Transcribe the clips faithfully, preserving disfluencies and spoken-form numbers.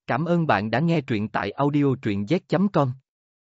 Cảm ơn bạn đã nghe truyện tại audio truyện z chấm com.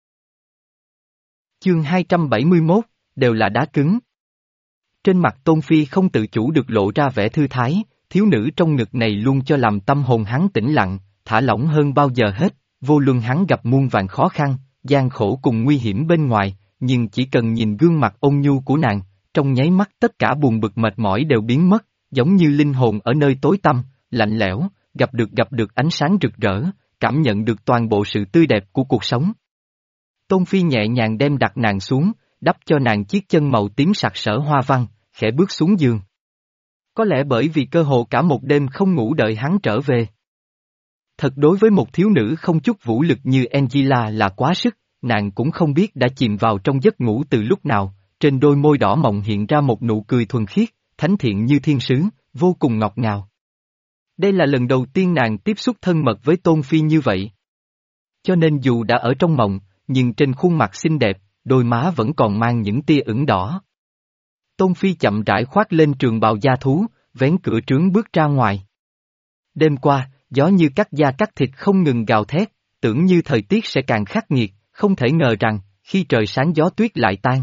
Chương hai trăm bảy mươi mốt, đều là đá cứng. Trên mặt Tôn Phi không tự chủ được lộ ra vẻ thư thái, thiếu nữ trong ngực này luôn cho làm tâm hồn hắn tĩnh lặng, thả lỏng hơn bao giờ hết, vô luận hắn gặp muôn vàn khó khăn, gian khổ cùng nguy hiểm bên ngoài, nhưng chỉ cần nhìn gương mặt ôn nhu của nàng, trong nháy mắt tất cả buồn bực mệt mỏi đều biến mất, giống như linh hồn ở nơi tối tăm, lạnh lẽo, gặp được gặp được ánh sáng rực rỡ, cảm nhận được toàn bộ sự tươi đẹp của cuộc sống. Tôn Phi nhẹ nhàng đem đặt nàng xuống, đắp cho nàng chiếc chân màu tím sặc sỡ hoa văn, khẽ bước xuống giường. Có lẽ bởi vì cơ hồ cả một đêm không ngủ đợi hắn trở về. Thật đối với một thiếu nữ không chút vũ lực như Angela là quá sức, nàng cũng không biết đã chìm vào trong giấc ngủ từ lúc nào, trên đôi môi đỏ mọng hiện ra một nụ cười thuần khiết, thánh thiện như thiên sứ, vô cùng ngọt ngào. Đây là lần đầu tiên nàng tiếp xúc thân mật với Tôn Phi như vậy. Cho nên dù đã ở trong mộng, nhưng trên khuôn mặt xinh đẹp, đôi má vẫn còn mang những tia ửng đỏ. Tôn Phi chậm rãi khoác lên trường bào da thú, vén cửa trướng bước ra ngoài. Đêm qua, gió như cắt da cắt thịt không ngừng gào thét, tưởng như thời tiết sẽ càng khắc nghiệt, không thể ngờ rằng, khi trời sáng gió tuyết lại tan.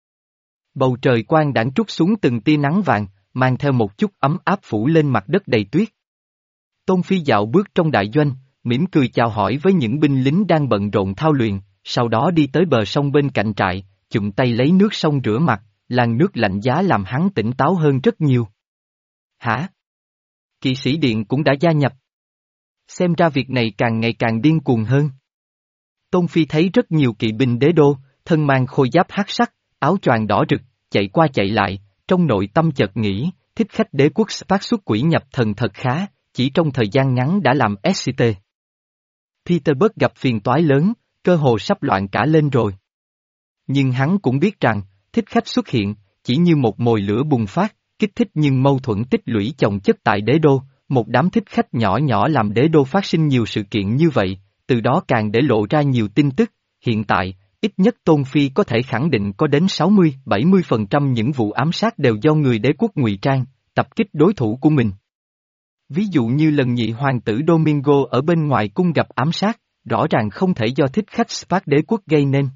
Bầu trời quang đãng trút xuống từng tia nắng vàng, mang theo một chút ấm áp phủ lên mặt đất đầy tuyết. Tôn Phi dạo bước trong đại doanh, mỉm cười chào hỏi với những binh lính đang bận rộn thao luyện, sau đó đi tới bờ sông bên cạnh trại, chụm tay lấy nước sông rửa mặt, làn nước lạnh giá làm hắn tỉnh táo hơn rất nhiều. Hả? Kỵ sĩ điện cũng đã gia nhập. Xem ra việc này càng ngày càng điên cuồng hơn. Tôn Phi thấy rất nhiều kỵ binh đế đô, thân mang khôi giáp hắc sắc, áo choàng đỏ rực, chạy qua chạy lại, trong nội tâm chợt nghĩ, thích khách đế quốc phát xuất quỷ nhập thần thật khá, chỉ trong thời gian ngắn đã làm ét xê tê. Peterburg gặp phiền toái lớn, cơ hồ sắp loạn cả lên rồi. Nhưng hắn cũng biết rằng, thích khách xuất hiện, chỉ như một mồi lửa bùng phát, kích thích nhưng mâu thuẫn tích lũy chồng chất tại đế đô, một đám thích khách nhỏ nhỏ làm đế đô phát sinh nhiều sự kiện như vậy, từ đó càng để lộ ra nhiều tin tức, hiện tại, ít nhất Tôn Phi có thể khẳng định có đến sáu mươi đến bảy mươi phần trăm những vụ ám sát đều do người đế quốc ngụy trang, tập kích đối thủ của mình. Ví dụ như lần nhị hoàng tử Domingo ở bên ngoài cung gặp ám sát, rõ ràng không thể do thích khách Spark đế quốc gây nên.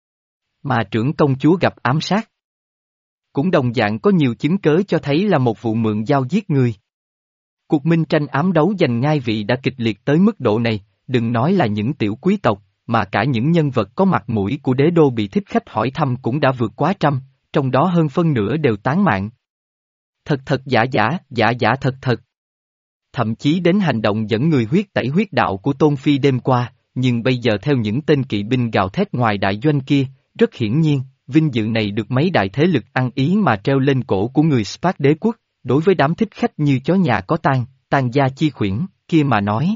Mà trưởng công chúa gặp ám sát. Cũng đồng dạng có nhiều chứng cớ cho thấy là một vụ mượn dao giết người. Cuộc minh tranh ám đấu giành ngai vị đã kịch liệt tới mức độ này, đừng nói là những tiểu quý tộc, mà cả những nhân vật có mặt mũi của đế đô bị thích khách hỏi thăm cũng đã vượt quá trăm, trong đó hơn phân nửa đều tán mạng. Thật thật giả giả, giả giả thật thật. Thậm chí đến hành động dẫn người huyết tẩy huyết đạo của Tôn Phi đêm qua, nhưng bây giờ theo những tên kỵ binh gào thét ngoài đại doanh kia, rất hiển nhiên, vinh dự này được mấy đại thế lực ăn ý mà treo lên cổ của người Spark đế quốc, đối với đám thích khách như chó nhà có tang, tang gia chi khuyển, kia mà nói.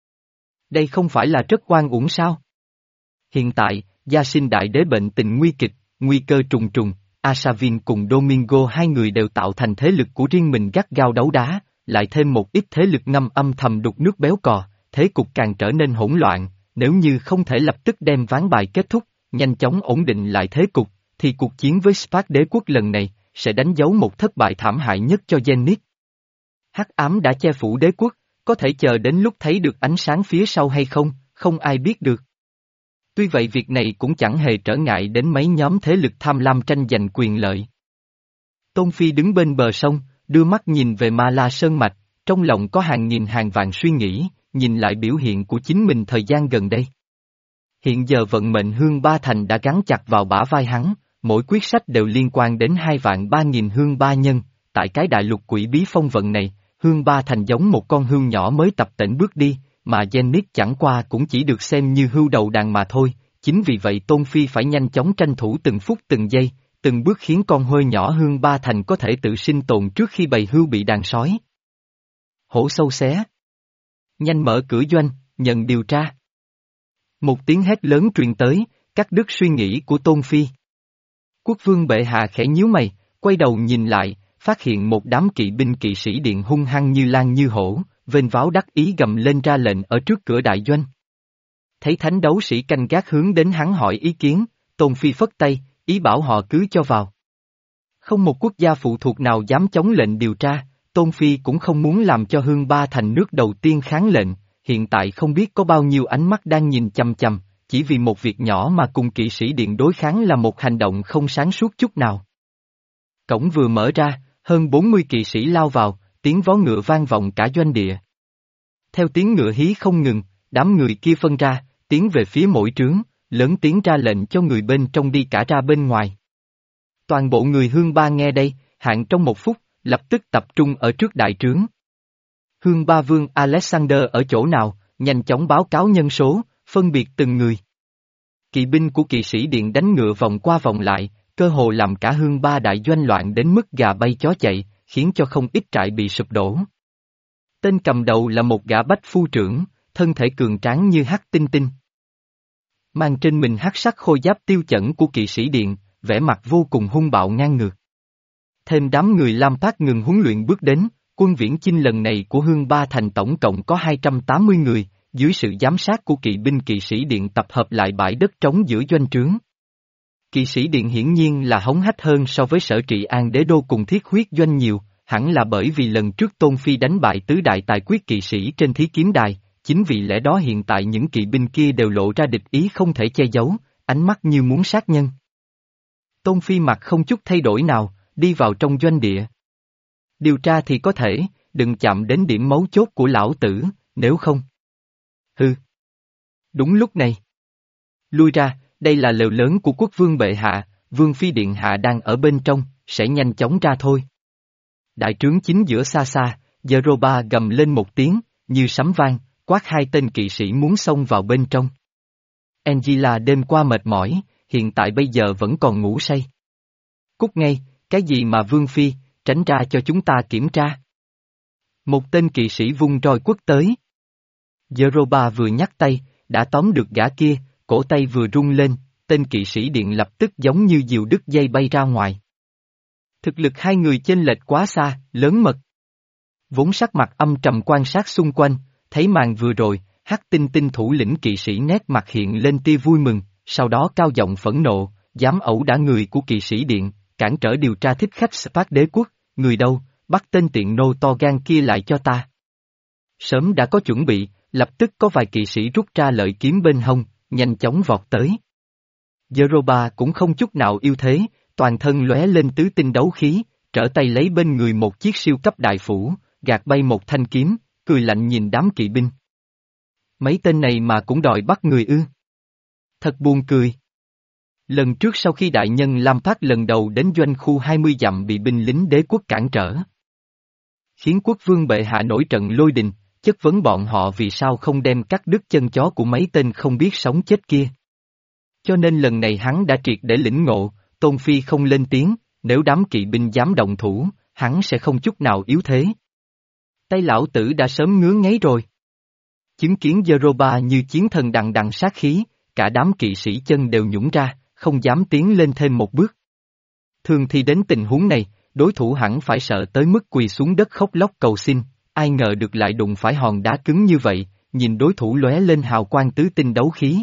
Đây không phải là rất oan uổng sao? Hiện tại, gia sinh đại đế bệnh tình nguy kịch, nguy cơ trùng trùng, Asavin cùng Domingo hai người đều tạo thành thế lực của riêng mình gắt gao đấu đá, lại thêm một ít thế lực ngâm âm thầm đục nước béo cò, thế cục càng trở nên hỗn loạn, nếu như không thể lập tức đem ván bài kết thúc, nhanh chóng ổn định lại thế cục, thì cuộc chiến với Spark đế quốc lần này, sẽ đánh dấu một thất bại thảm hại nhất cho Zenith. Hắc ám đã che phủ đế quốc, có thể chờ đến lúc thấy được ánh sáng phía sau hay không, không ai biết được. Tuy vậy việc này cũng chẳng hề trở ngại đến mấy nhóm thế lực tham lam tranh giành quyền lợi. Tôn Phi đứng bên bờ sông, đưa mắt nhìn về Ma La Sơn Mạch, trong lòng có hàng nghìn hàng vạn suy nghĩ, nhìn lại biểu hiện của chính mình thời gian gần đây. Hiện giờ vận mệnh Hương Ba Thành đã gắn chặt vào bả vai hắn, mỗi quyết sách đều liên quan đến hai vạn ba nghìn Hương Ba Nhân, tại cái đại lục quỷ bí phong vận này, Hương Ba Thành giống một con hươu nhỏ mới tập tễnh bước đi, mà Zenith chẳng qua cũng chỉ được xem như hươu đầu đàn mà thôi, chính vì vậy Tôn Phi phải nhanh chóng tranh thủ từng phút từng giây, từng bước khiến con hơi nhỏ Hương Ba Thành có thể tự sinh tồn trước khi bầy hươu bị đàn sói. Hổ sâu xé. Nhanh mở cửa doanh, nhận điều tra. Một tiếng hét lớn truyền tới, cắt đứt suy nghĩ của Tôn Phi. Quốc vương bệ hạ khẽ nhíu mày, quay đầu nhìn lại, phát hiện một đám kỵ binh kỵ sĩ điện hung hăng như lan như hổ, vênh váo đắc ý gầm lên ra lệnh ở trước cửa đại doanh. Thấy thánh đấu sĩ canh gác hướng đến hắn hỏi ý kiến, Tôn Phi phất tay, ý bảo họ cứ cho vào. Không một quốc gia phụ thuộc nào dám chống lệnh điều tra, Tôn Phi cũng không muốn làm cho Hương Ba Thành nước đầu tiên kháng lệnh, hiện tại không biết có bao nhiêu ánh mắt đang nhìn chằm chằm, chỉ vì một việc nhỏ mà cùng kỵ sĩ điện đối kháng là một hành động không sáng suốt chút nào. Cổng vừa mở ra, hơn bốn mươi kỵ sĩ lao vào, tiếng vó ngựa vang vọng cả doanh địa. Theo tiếng ngựa hí không ngừng, đám người kia phân ra, tiến về phía mỗi trướng, lớn tiếng ra lệnh cho người bên trong đi cả ra bên ngoài. Toàn bộ người Hương Ba nghe đây, hạn trong một phút, lập tức tập trung ở trước đại trướng. Hương Ba Vương Alexander ở chỗ nào, nhanh chóng báo cáo nhân số, phân biệt từng người. Kỵ binh của kỵ sĩ điện đánh ngựa vòng qua vòng lại, cơ hồ làm cả Hương Ba đại doanh loạn đến mức gà bay chó chạy, khiến cho không ít trại bị sụp đổ. Tên cầm đầu là một gã bách phu trưởng, thân thể cường tráng như hắc tinh tinh. Mang trên mình hắc sắc khôi giáp tiêu chuẩn của kỵ sĩ điện, vẻ mặt vô cùng hung bạo ngang ngược. Thêm đám người Lam Phát ngừng huấn luyện bước đến, quân viễn chinh lần này của Hương Ba thành tổng cộng có hai trăm tám mươi người, dưới sự giám sát của kỵ binh kỵ sĩ điện tập hợp lại bãi đất trống giữa doanh trướng. Kỵ sĩ điện hiển nhiên là hống hách hơn so với Sở Trị An đế đô cùng Thiết Huyết doanh nhiều, hẳn là bởi vì lần trước Tôn Phi đánh bại tứ đại tài quyết kỵ sĩ trên thí kiếm đài, chính vì lẽ đó hiện tại những kỵ binh kia đều lộ ra địch ý không thể che giấu, ánh mắt như muốn sát nhân. Tôn Phi mặt không chút thay đổi nào, đi vào trong doanh địa. Điều tra thì có thể, đừng chạm đến điểm mấu chốt của lão tử, nếu không. Hừ. Đúng lúc này. Lui ra, đây là lều lớn của quốc vương bệ hạ, vương phi điện hạ đang ở bên trong, sẽ nhanh chóng ra thôi. Đại trướng chính giữa xa xa, Jeroba gầm lên một tiếng, như sấm vang, quát hai tên kỵ sĩ muốn xông vào bên trong. Angela đêm qua mệt mỏi, hiện tại bây giờ vẫn còn ngủ say. Cút ngay, cái gì mà vương phi, tránh ra cho chúng ta kiểm tra. Một tên kỵ sĩ vung roi quất tới. Jeroba vừa nhắc tay, đã tóm được gã kia, cổ tay vừa rung lên, tên kỵ sĩ điện lập tức giống như diều đứt dây bay ra ngoài. Thực lực hai người chênh lệch quá xa, lớn mật. Vốn sắc mặt âm trầm quan sát xung quanh, thấy màn vừa rồi, hắc tinh tinh thủ lĩnh kỵ sĩ nét mặt hiện lên tia vui mừng, sau đó cao giọng phẫn nộ, dám ẩu đả người của kỵ sĩ điện, cản trở điều tra thích khách Spark đế quốc, người đâu, bắt tên tiện nô to gan kia lại cho ta. Sớm đã có chuẩn bị, lập tức có vài kỵ sĩ rút ra lợi kiếm bên hông, nhanh chóng vọt tới. Jeroba cũng không chút nào yêu thế, toàn thân lóe lên tứ tinh đấu khí, trở tay lấy bên người một chiếc siêu cấp đại phủ, gạt bay một thanh kiếm, cười lạnh nhìn đám kỵ binh. Mấy tên này mà cũng đòi bắt người ư. Thật buồn cười. Lần trước sau khi đại nhân Lam Phát lần đầu đến doanh khu hai mươi dặm bị binh lính đế quốc cản trở, khiến quốc vương bệ hạ nổi trận lôi đình, chất vấn bọn họ vì sao không đem cắt đứt chân chó của mấy tên không biết sống chết kia. Cho nên lần này hắn đã triệt để lĩnh ngộ, Tôn Phi không lên tiếng, nếu đám kỵ binh dám động thủ, hắn sẽ không chút nào yếu thế. Tay lão tử đã sớm ngứa ngáy rồi. Chứng kiến Jeroba như chiến thần đằng đằng sát khí, cả đám kỵ sĩ chân đều nhũn ra, không dám tiến lên thêm một bước. Thường thì đến tình huống này, đối thủ hẳn phải sợ tới mức quỳ xuống đất khóc lóc cầu xin, ai ngờ được lại đụng phải hòn đá cứng như vậy, nhìn đối thủ lóe lên hào quang tứ tinh đấu khí.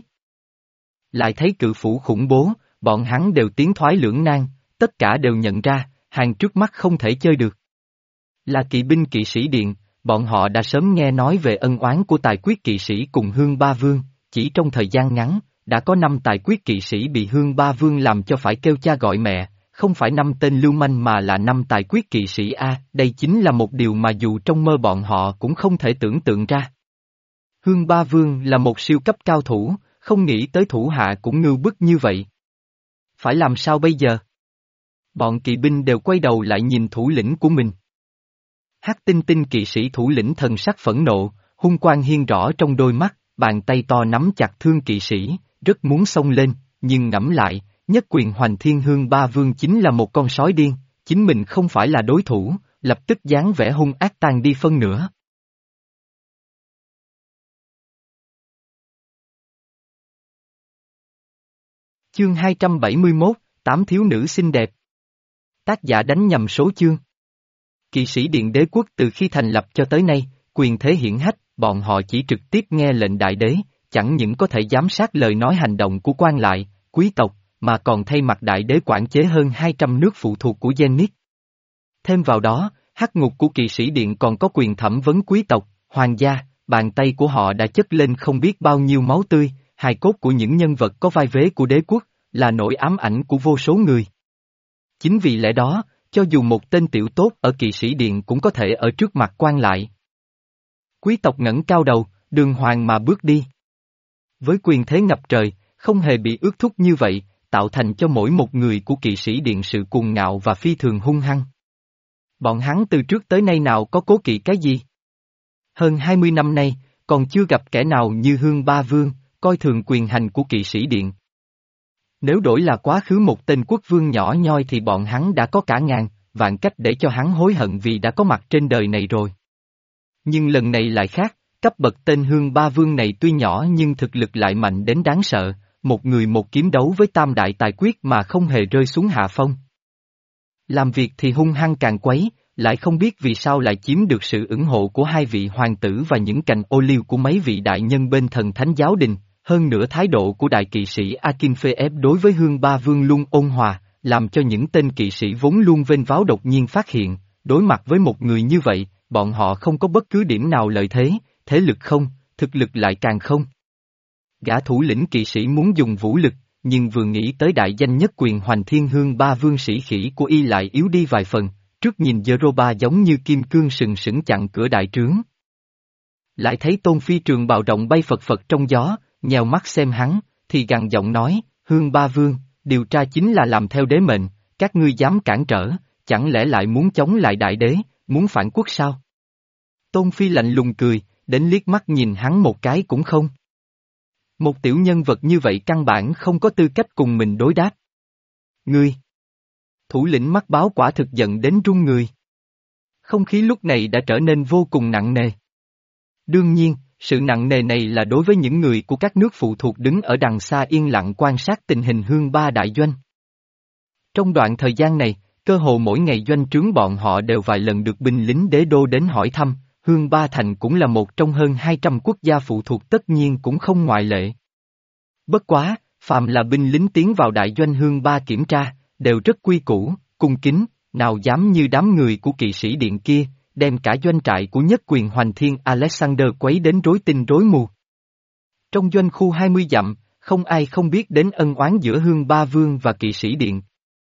Lại thấy cự phủ khủng bố, bọn hắn đều tiến thoái lưỡng nan, tất cả đều nhận ra, hàng trước mắt không thể chơi được. Là kỵ binh kỵ sĩ điện, bọn họ đã sớm nghe nói về ân oán của tài quyết kỵ sĩ cùng Hương Ba Vương, chỉ trong thời gian ngắn, đã có năm tài quyết kỵ sĩ bị Hương Ba Vương làm cho phải kêu cha gọi mẹ, không phải năm tên lưu manh mà là năm tài quyết kỵ sĩ A, đây chính là một điều mà dù trong mơ bọn họ cũng không thể tưởng tượng ra. Hương Ba Vương là một siêu cấp cao thủ, không nghĩ tới thủ hạ cũng ngưu bức như vậy. Phải làm sao bây giờ? Bọn kỵ binh đều quay đầu lại nhìn thủ lĩnh của mình. Hắc tinh tinh kỵ sĩ thủ lĩnh thần sắc phẫn nộ, hung quang hiên rõ trong đôi mắt, bàn tay to nắm chặt thương kỵ sĩ, rất muốn xông lên, nhưng ngẫm lại, nhất quyền hoành thiên Hương Ba Vương chính là một con sói điên, chính mình không phải là đối thủ, lập tức dáng vẻ hung ác tan đi phân nửa. Chương hai trăm bảy mươi mốt, Tám thiếu nữ xinh đẹp. Tác giả đánh nhầm số chương. Kỵ sĩ điện đế quốc từ khi thành lập cho tới nay, quyền thế hiển hách, bọn họ chỉ trực tiếp nghe lệnh đại đế, chẳng những có thể giám sát lời nói hành động của quan lại, quý tộc, mà còn thay mặt đại đế quản chế hơn hai trăm nước phụ thuộc của Zenith. Thêm vào đó, hắc ngục của kỵ sĩ điện còn có quyền thẩm vấn quý tộc, hoàng gia, bàn tay của họ đã chất lên không biết bao nhiêu máu tươi, hài cốt của những nhân vật có vai vế của đế quốc, là nỗi ám ảnh của vô số người. Chính vì lẽ đó, cho dù một tên tiểu tốt ở kỵ sĩ điện cũng có thể ở trước mặt quan lại. Quý tộc ngẩng cao đầu, đường hoàng mà bước đi. Với quyền thế ngập trời, không hề bị ước thúc như vậy, tạo thành cho mỗi một người của kỵ sĩ điện sự cuồng ngạo và phi thường hung hăng. Bọn hắn từ trước tới nay nào có cố kỵ cái gì? Hơn hai mươi năm nay, còn chưa gặp kẻ nào như Hương Ba Vương, coi thường quyền hành của kỵ sĩ điện. Nếu đổi là quá khứ một tên quốc vương nhỏ nhoi thì bọn hắn đã có cả ngàn, vạn cách để cho hắn hối hận vì đã có mặt trên đời này rồi. Nhưng lần này lại khác, cấp bậc tên Hương Ba Vương này tuy nhỏ nhưng thực lực lại mạnh đến đáng sợ, một người một kiếm đấu với tam đại tài quyết mà không hề rơi xuống hạ phong. Làm việc thì hung hăng càng quấy, lại không biết vì sao lại chiếm được sự ủng hộ của hai vị hoàng tử và những cành ô liu của mấy vị đại nhân bên thần thánh giáo đình. Hơn nữa thái độ của đại kỵ sĩ Akinfeev đối với Hương Ba Vương luôn ôn hòa, làm cho những tên kỵ sĩ vốn luôn vênh váo đột nhiên phát hiện, đối mặt với một người như vậy, bọn họ không có bất cứ điểm nào lợi thế, thế lực không, thực lực lại càng không. Gã thủ lĩnh kỵ sĩ muốn dùng vũ lực, nhưng vừa nghĩ tới đại danh nhất quyền hoành thiên Hương Ba Vương sĩ khỉ của y lại yếu đi vài phần, trước nhìn Zeroba giống như kim cương sừng sững chặn cửa đại trướng. Lại thấy Tôn Phi trường bào rộng bay phật phật trong gió, nhèo mắt xem hắn, thì gằn giọng nói, Hương Ba Vương, điều tra chính là làm theo đế mệnh, các ngươi dám cản trở, chẳng lẽ lại muốn chống lại đại đế, muốn phản quốc sao? Tôn Phi lạnh lùng cười, đến liếc mắt nhìn hắn một cái cũng không. Một tiểu nhân vật như vậy căn bản không có tư cách cùng mình đối đáp. Ngươi! Thủ lĩnh mắt báo quả thực giận đến run người. Không khí lúc này đã trở nên vô cùng nặng nề. Đương nhiên, sự nặng nề này là đối với những người của các nước phụ thuộc đứng ở đằng xa yên lặng quan sát tình hình Hương Ba đại doanh. Trong đoạn thời gian này, cơ hồ mỗi ngày doanh trướng bọn họ đều vài lần được binh lính đế đô đến hỏi thăm, Hương Ba thành cũng là một trong hơn hai trăm quốc gia phụ thuộc tất nhiên cũng không ngoại lệ. Bất quá, phàm là binh lính tiến vào đại doanh Hương Ba kiểm tra, đều rất quy củ, cung kính, nào dám như đám người của kỵ sĩ điện kia, đem cả doanh trại của nhất quyền hoành thiên Alexander quấy đến rối tinh rối mù. Trong doanh khu hai mươi dặm, không ai không biết đến ân oán giữa Hương Ba Vương và kỵ sĩ điện.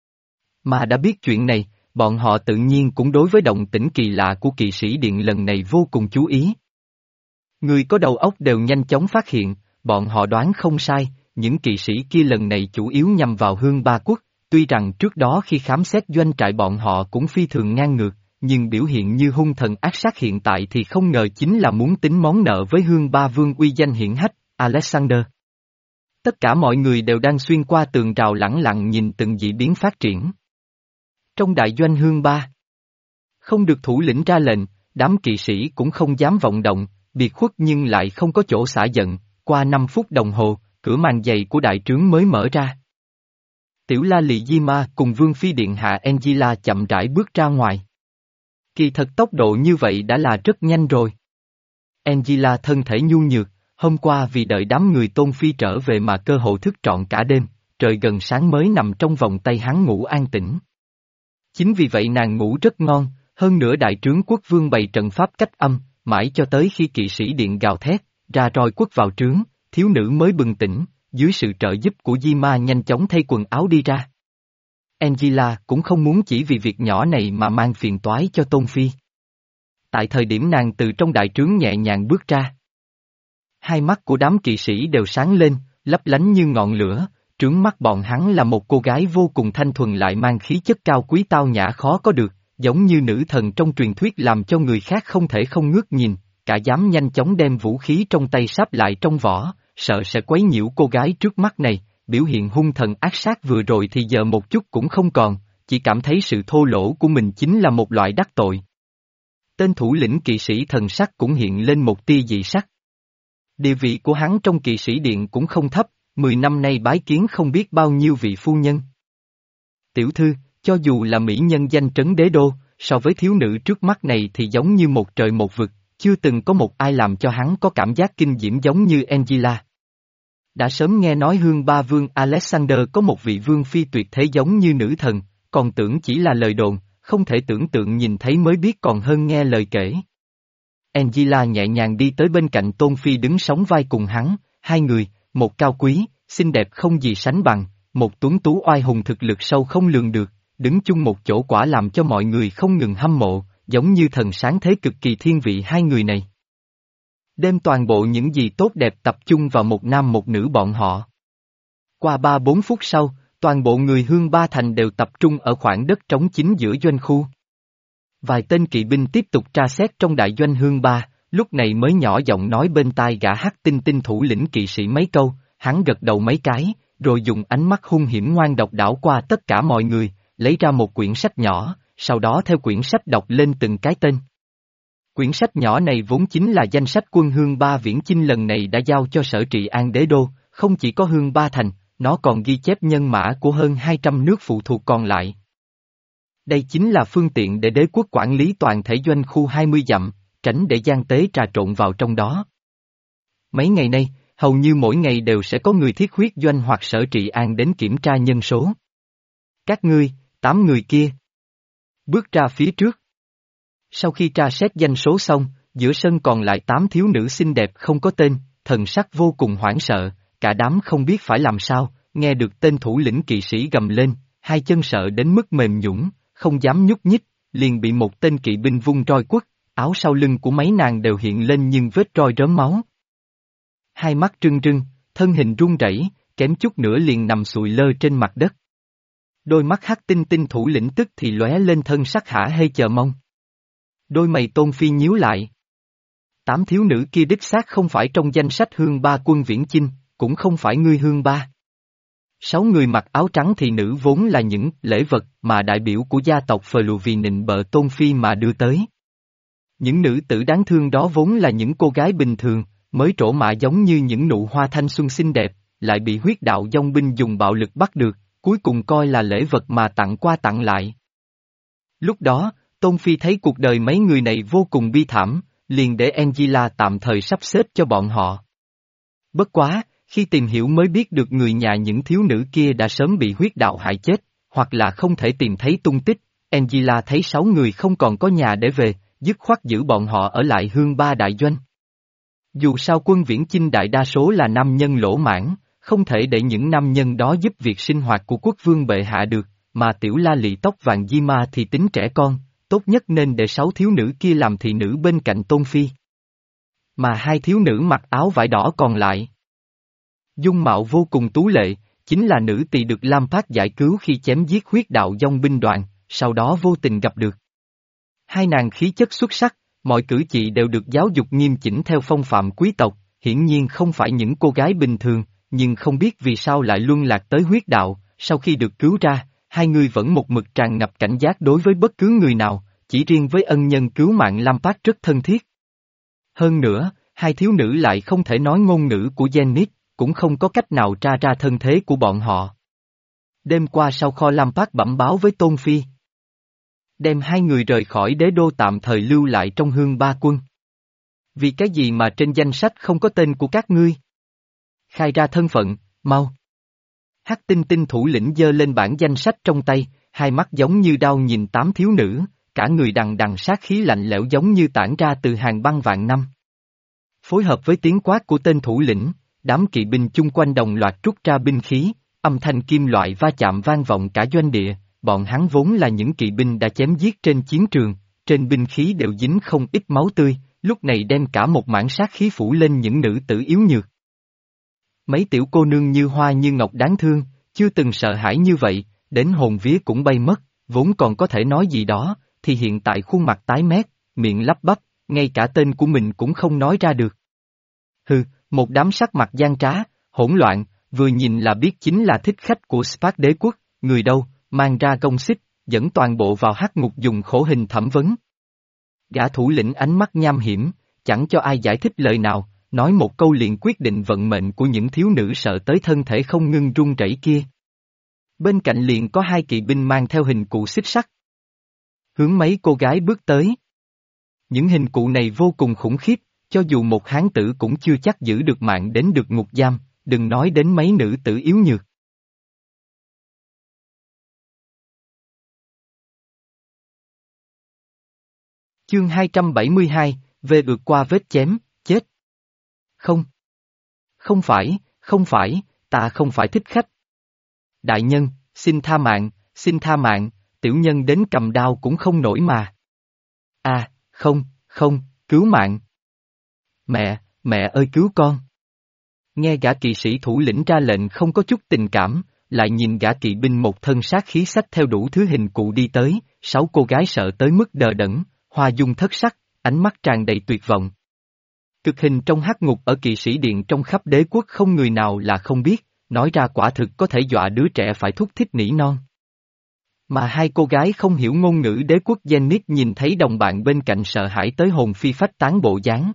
Mà đã biết chuyện này, bọn họ tự nhiên cũng đối với động tĩnh kỳ lạ của kỵ sĩ điện lần này vô cùng chú ý. Người có đầu óc đều nhanh chóng phát hiện, bọn họ đoán không sai, những kỵ sĩ kia lần này chủ yếu nhằm vào Hương Ba quốc, tuy rằng trước đó khi khám xét doanh trại bọn họ cũng phi thường ngang ngược, nhưng biểu hiện như hung thần ác sát hiện tại thì không ngờ chính là muốn tính món nợ với Hương Ba Vương uy danh hiển hách, Alexander. Tất cả mọi người đều đang xuyên qua tường rào lẳng lặng nhìn từng diễn biến phát triển. Trong đại doanh Hương Ba, không được thủ lĩnh ra lệnh, đám kỵ sĩ cũng không dám vọng động, biệt khuất nhưng lại không có chỗ xả giận, qua năm phút đồng hồ, cửa màn dày của đại trướng mới mở ra. Tiểu La Lị Di Ma cùng Vương Phi Điện Hạ Angela chậm rãi bước ra ngoài. Kỳ thật tốc độ như vậy đã là rất nhanh rồi. Angela thân thể nhu nhược, hôm qua vì đợi đám người Tôn Phi trở về mà cơ hội thức trọn cả đêm, trời gần sáng mới nằm trong vòng tay hắn ngủ an tĩnh. Chính vì vậy nàng ngủ rất ngon, hơn nữa đại trướng quốc vương bày trận pháp cách âm, mãi cho tới khi kỵ sĩ điện gào thét, ra roi quất vào trướng, thiếu nữ mới bừng tỉnh, dưới sự trợ giúp của Di Ma nhanh chóng thay quần áo đi ra. Angela cũng không muốn chỉ vì việc nhỏ này mà mang phiền toái cho Tôn Phi. Tại thời điểm nàng từ trong đại trướng nhẹ nhàng bước ra, hai mắt của đám kỵ sĩ đều sáng lên, lấp lánh như ngọn lửa, trướng mắt bọn hắn là một cô gái vô cùng thanh thuần lại mang khí chất cao quý tao nhã khó có được, giống như nữ thần trong truyền thuyết làm cho người khác không thể không ngước nhìn, cả dám nhanh chóng đem vũ khí trong tay sáp lại trong vỏ, sợ sẽ quấy nhiễu cô gái trước mắt này, biểu hiện hung thần ác sát vừa rồi thì giờ một chút cũng không còn, chỉ cảm thấy sự thô lỗ của mình chính là một loại đắc tội. Tên thủ lĩnh kỵ sĩ thần sắc cũng hiện lên một tia dị sắc. Địa vị của hắn trong kỵ sĩ điện cũng không thấp, mười năm nay bái kiến không biết bao nhiêu vị phu nhân. Tiểu thư, cho dù là mỹ nhân danh trấn đế đô, so với thiếu nữ trước mắt này thì giống như một trời một vực, chưa từng có một ai làm cho hắn có cảm giác kinh diễm giống như Angela. Đã sớm nghe nói Hương Ba Vương Alexander có một vị vương phi tuyệt thế giống như nữ thần, còn tưởng chỉ là lời đồn, không thể tưởng tượng nhìn thấy mới biết còn hơn nghe lời kể. Angela nhẹ nhàng đi tới bên cạnh Tôn Phi đứng sóng vai cùng hắn, hai người, một cao quý, xinh đẹp không gì sánh bằng, một tuấn tú oai hùng thực lực sâu không lường được, đứng chung một chỗ quả làm cho mọi người không ngừng hâm mộ, giống như thần sáng thế cực kỳ thiên vị hai người này. Đem toàn bộ những gì tốt đẹp tập trung vào một nam một nữ bọn họ. Qua ba bốn phút sau, toàn bộ người Hương Ba Thành đều tập trung ở khoảng đất trống chính giữa doanh khu. Vài tên kỵ binh tiếp tục tra xét trong đại doanh Hương Ba, lúc này mới nhỏ giọng nói bên tai gã Hắc Tinh Tinh thủ lĩnh kỵ sĩ mấy câu, hắn gật đầu mấy cái, rồi dùng ánh mắt hung hiểm ngoan độc đảo qua tất cả mọi người, lấy ra một quyển sách nhỏ, sau đó theo quyển sách đọc lên từng cái tên. Quyển sách nhỏ này vốn chính là danh sách quân Hương Ba Viễn Chinh lần này đã giao cho Sở Trị An Đế Đô, không chỉ có Hương Ba Thành, nó còn ghi chép nhân mã của hơn hai trăm nước phụ thuộc còn lại. Đây chính là phương tiện để đế quốc quản lý toàn thể doanh khu hai mươi dặm, tránh để gian tế trà trộn vào trong đó. Mấy ngày nay, hầu như mỗi ngày đều sẽ có người thiết huyết doanh hoặc Sở Trị An đến kiểm tra nhân số. Các ngươi, tám người kia. Bước ra phía trước. Sau khi tra xét danh số xong, giữa sân còn lại tám thiếu nữ xinh đẹp không có tên, thần sắc vô cùng hoảng sợ, cả đám không biết phải làm sao, nghe được tên thủ lĩnh kỵ sĩ gầm lên, hai chân sợ đến mức mềm nhũn, không dám nhúc nhích, liền bị một tên kỵ binh vung roi quất, áo sau lưng của mấy nàng đều hiện lên nhưng vết roi rớm máu. Hai mắt trưng trưng, thân hình run rẩy, kém chút nữa liền nằm sụi lơ trên mặt đất. Đôi mắt Hắc Tinh Tinh thủ lĩnh tức thì lóe lên thân sắc hả hê chờ mong. Đôi mày Tôn Phi nhíu lại. Tám thiếu nữ kia đích xác không phải trong danh sách Hương Ba quân Viễn Chinh, cũng không phải ngươi Hương Ba. Sáu người mặc áo trắng thì nữ vốn là những lễ vật mà đại biểu của gia tộc Phờ Lù vì nịnh bợ Tôn Phi mà đưa tới. Những nữ tử đáng thương đó vốn là những cô gái bình thường, mới trổ mã giống như những nụ hoa thanh xuân xinh đẹp, lại bị huyết đạo dòng binh dùng bạo lực bắt được, cuối cùng coi là lễ vật mà tặng qua tặng lại. Lúc đó, Tôn Phi thấy cuộc đời mấy người này vô cùng bi thảm, liền để Angela tạm thời sắp xếp cho bọn họ. Bất quá, khi tìm hiểu mới biết được người nhà những thiếu nữ kia đã sớm bị huyết đạo hại chết, hoặc là không thể tìm thấy tung tích, Angela thấy sáu người không còn có nhà để về, dứt khoát giữ bọn họ ở lại Hương Ba đại doanh. Dù sao quân Viễn Chinh đại đa số là nam nhân lỗ mãn, không thể để những nam nhân đó giúp việc sinh hoạt của quốc vương bệ hạ được, mà tiểu la lị tóc vàng Di Ma thì tính trẻ con, tốt nhất nên để sáu thiếu nữ kia làm thị nữ bên cạnh Tôn Phi. Mà hai thiếu nữ mặc áo vải đỏ còn lại. Dung mạo vô cùng tú lệ, chính là nữ tỳ được Lam Phát giải cứu khi chém giết huyết đạo dòng binh đoàn, sau đó vô tình gặp được. Hai nàng khí chất xuất sắc, mọi cử chỉ đều được giáo dục nghiêm chỉnh theo phong phạm quý tộc, hiển nhiên không phải những cô gái bình thường, nhưng không biết vì sao lại luân lạc tới huyết đạo, sau khi được cứu ra, hai người vẫn một mực tràn ngập cảnh giác đối với bất cứ người nào, chỉ riêng với ân nhân cứu mạng Lam Phát rất thân thiết. Hơn nữa, hai thiếu nữ lại không thể nói ngôn ngữ của Zenith, cũng không có cách nào tra ra thân thế của bọn họ. Đêm qua sau kho Lam Phát bẩm báo với Tôn Phi. Đem hai người rời khỏi đế đô tạm thời lưu lại trong Hương Ba quân. Vì cái gì mà trên danh sách không có tên của các ngươi? Khai ra thân phận, mau. Hắc Tinh Tinh thủ lĩnh giơ lên bản danh sách trong tay, hai mắt giống như đao nhìn tám thiếu nữ, cả người đằng đằng sát khí lạnh lẽo giống như tản ra từ hàng băng vạn năm. Phối hợp với tiếng quát của tên thủ lĩnh, đám kỵ binh chung quanh đồng loạt rút ra binh khí, âm thanh kim loại va chạm vang vọng cả doanh địa, bọn hắn vốn là những kỵ binh đã chém giết trên chiến trường, trên binh khí đều dính không ít máu tươi, lúc này đem cả một mảng sát khí phủ lên những nữ tử yếu nhược. Mấy tiểu cô nương như hoa như ngọc đáng thương, chưa từng sợ hãi như vậy, đến hồn vía cũng bay mất, vốn còn có thể nói gì đó, thì hiện tại khuôn mặt tái mét, miệng lắp bắp, ngay cả tên của mình cũng không nói ra được. Hừ, một đám sắc mặt gian trá, hỗn loạn, vừa nhìn là biết chính là thích khách của Spark đế quốc, người đâu, mang ra công xích, dẫn toàn bộ vào hắc ngục dùng khổ hình thẩm vấn. Gã thủ lĩnh ánh mắt nham hiểm, chẳng cho ai giải thích lời nào, nói một câu liền quyết định vận mệnh của những thiếu nữ sợ tới thân thể không ngưng run rẩy kia. Bên cạnh liền có hai kỵ binh mang theo hình cụ xích sắt. Hướng mấy cô gái bước tới. Những hình cụ này vô cùng khủng khiếp, cho dù một hán tử cũng chưa chắc giữ được mạng đến được ngục giam, đừng nói đến mấy nữ tử yếu nhược. Chương hai trăm bảy mươi hai, Về ượt qua vết chém, chết. Không. Không phải, không phải, ta không phải thích khách. Đại nhân, xin tha mạng, xin tha mạng, tiểu nhân đến cầm đao cũng không nổi mà. À, không, không, cứu mạng. Mẹ, mẹ ơi cứu con. Nghe gã kỵ sĩ thủ lĩnh ra lệnh không có chút tình cảm, lại nhìn gã kỵ binh một thân sát khí xách theo đủ thứ hình cụ đi tới, sáu cô gái sợ tới mức đờ đẫn, hoa dung thất sắc, ánh mắt tràn đầy tuyệt vọng. Cực hình trong hắc ngục ở kỵ sĩ điện trong khắp đế quốc không người nào là không biết, nói ra quả thực có thể dọa đứa trẻ phải thúc thích nỉ non. Mà hai cô gái không hiểu ngôn ngữ đế quốc Zenith nhìn thấy đồng bạn bên cạnh sợ hãi tới hồn phi phách tán bộ dáng.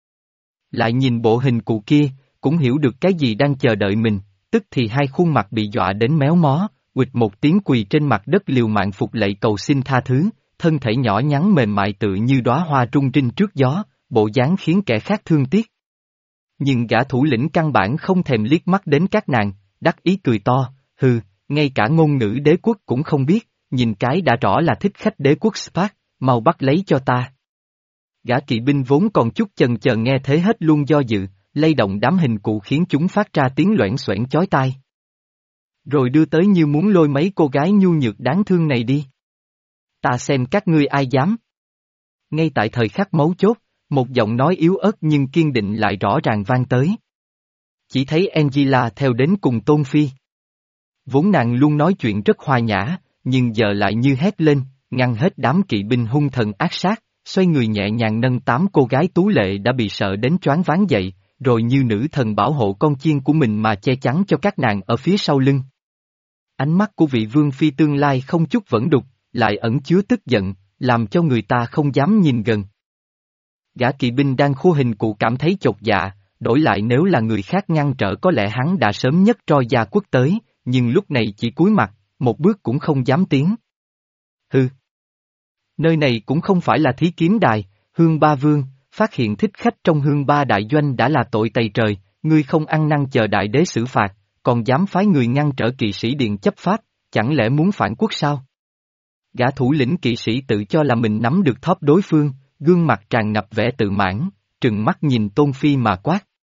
Lại nhìn bộ hình cụ kia, cũng hiểu được cái gì đang chờ đợi mình, tức thì hai khuôn mặt bị dọa đến méo mó, quỵt một tiếng quỳ trên mặt đất liều mạng phục lạy cầu xin tha thứ, thân thể nhỏ nhắn mềm mại tự như đóa hoa rung rinh trước gió, bộ dáng khiến kẻ khác thương tiếc. Nhưng gã thủ lĩnh căn bản không thèm liếc mắt đến các nàng, đắc ý cười to, hừ, ngay cả ngôn ngữ đế quốc cũng không biết, nhìn cái đã rõ là thích khách đế quốc Spark, mau bắt lấy cho ta. Gã kỵ binh vốn còn chút chần chờ nghe thế hết luôn do dự, lay động đám hình cụ khiến chúng phát ra tiếng loẻn xoẻn chói tai. Rồi đưa tới như muốn lôi mấy cô gái nhu nhược đáng thương này đi. Ta xem các ngươi ai dám. Ngay tại thời khắc mấu chốt, một giọng nói yếu ớt nhưng kiên định lại rõ ràng vang tới. Chỉ thấy Angela theo đến cùng Tôn Phi. Vốn nàng luôn nói chuyện rất hòa nhã, nhưng giờ lại như hét lên, ngăn hết đám kỵ binh hung thần ác sát, xoay người nhẹ nhàng nâng tám cô gái tú lệ đã bị sợ đến choáng váng dậy, rồi như nữ thần bảo hộ con chiên của mình mà che chắn cho các nàng ở phía sau lưng. Ánh mắt của vị vương phi tương lai không chút vẫn đục, lại ẩn chứa tức giận, làm cho người ta không dám nhìn gần. Gã kỵ binh đang khô hình cụ cảm thấy chột dạ, đổi lại nếu là người khác ngăn trở có lẽ hắn đã sớm nhất roi da quất tới, nhưng lúc này chỉ cúi mặt, một bước cũng không dám tiến. Hừ. Nơi này cũng không phải là thí kiếm đài, Hương Ba Vương, phát hiện thích khách trong Hương Ba Đại Doanh đã là tội tày trời, ngươi không ăn năn chờ đại đế xử phạt, còn dám phái người ngăn trở kỵ sĩ điện chấp pháp, chẳng lẽ muốn phản quốc sao? Gã thủ lĩnh kỵ sĩ tự cho là mình nắm được thóp đối phương, gương mặt tràn ngập vẻ tự mãn, trừng mắt nhìn Tôn Phi mà quát.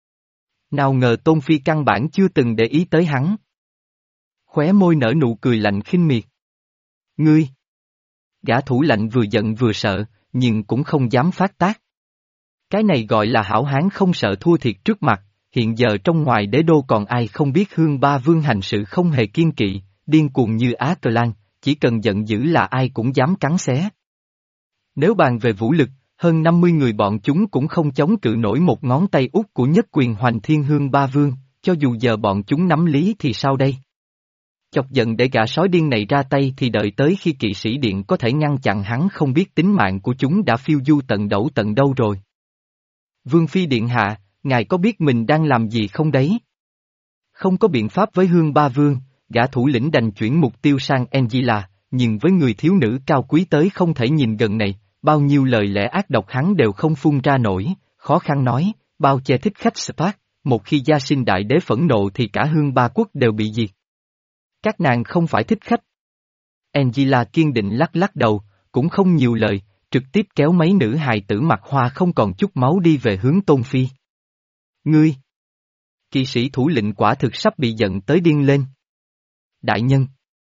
Nào ngờ Tôn Phi căn bản chưa từng để ý tới hắn. Khóe môi nở nụ cười lạnh khinh miệt. Ngươi! Gã thủ lạnh vừa giận vừa sợ, nhưng cũng không dám phát tác. Cái này gọi là hảo hán không sợ thua thiệt trước mặt, hiện giờ trong ngoài đế đô còn ai không biết Hương Ba Vương hành sự không hề kiên kỵ, điên cuồng như Á Cờ Lan, chỉ cần giận dữ là ai cũng dám cắn xé. Nếu bàn về vũ lực, hơn năm mươi người bọn chúng cũng không chống cự nổi một ngón tay út của nhất quyền hoành thiên Hương Ba Vương, cho dù giờ bọn chúng nắm lý thì sao đây? Chọc giận để gã sói điên này ra tay thì đợi tới khi kỵ sĩ điện có thể ngăn chặn hắn không biết tính mạng của chúng đã phiêu du tận đẩu tận đâu rồi. Vương Phi Điện Hạ, ngài có biết mình đang làm gì không đấy? Không có biện pháp với Hương Ba Vương, gã thủ lĩnh đành chuyển mục tiêu sang Angela, nhưng với người thiếu nữ cao quý tới không thể nhìn gần này, bao nhiêu lời lẽ ác độc hắn đều không phun ra nổi, khó khăn nói, bao che thích khách Spark, một khi gia sinh đại đế phẫn nộ thì cả Hương Ba Quốc đều bị diệt. Các nàng không phải thích khách. Angela kiên định lắc lắc đầu, cũng không nhiều lời, trực tiếp kéo mấy nữ hài tử mặt hoa không còn chút máu đi về hướng Tôn Phi. Ngươi! Kỵ sĩ thủ lĩnh quả thực sắp bị giận tới điên lên. Đại nhân!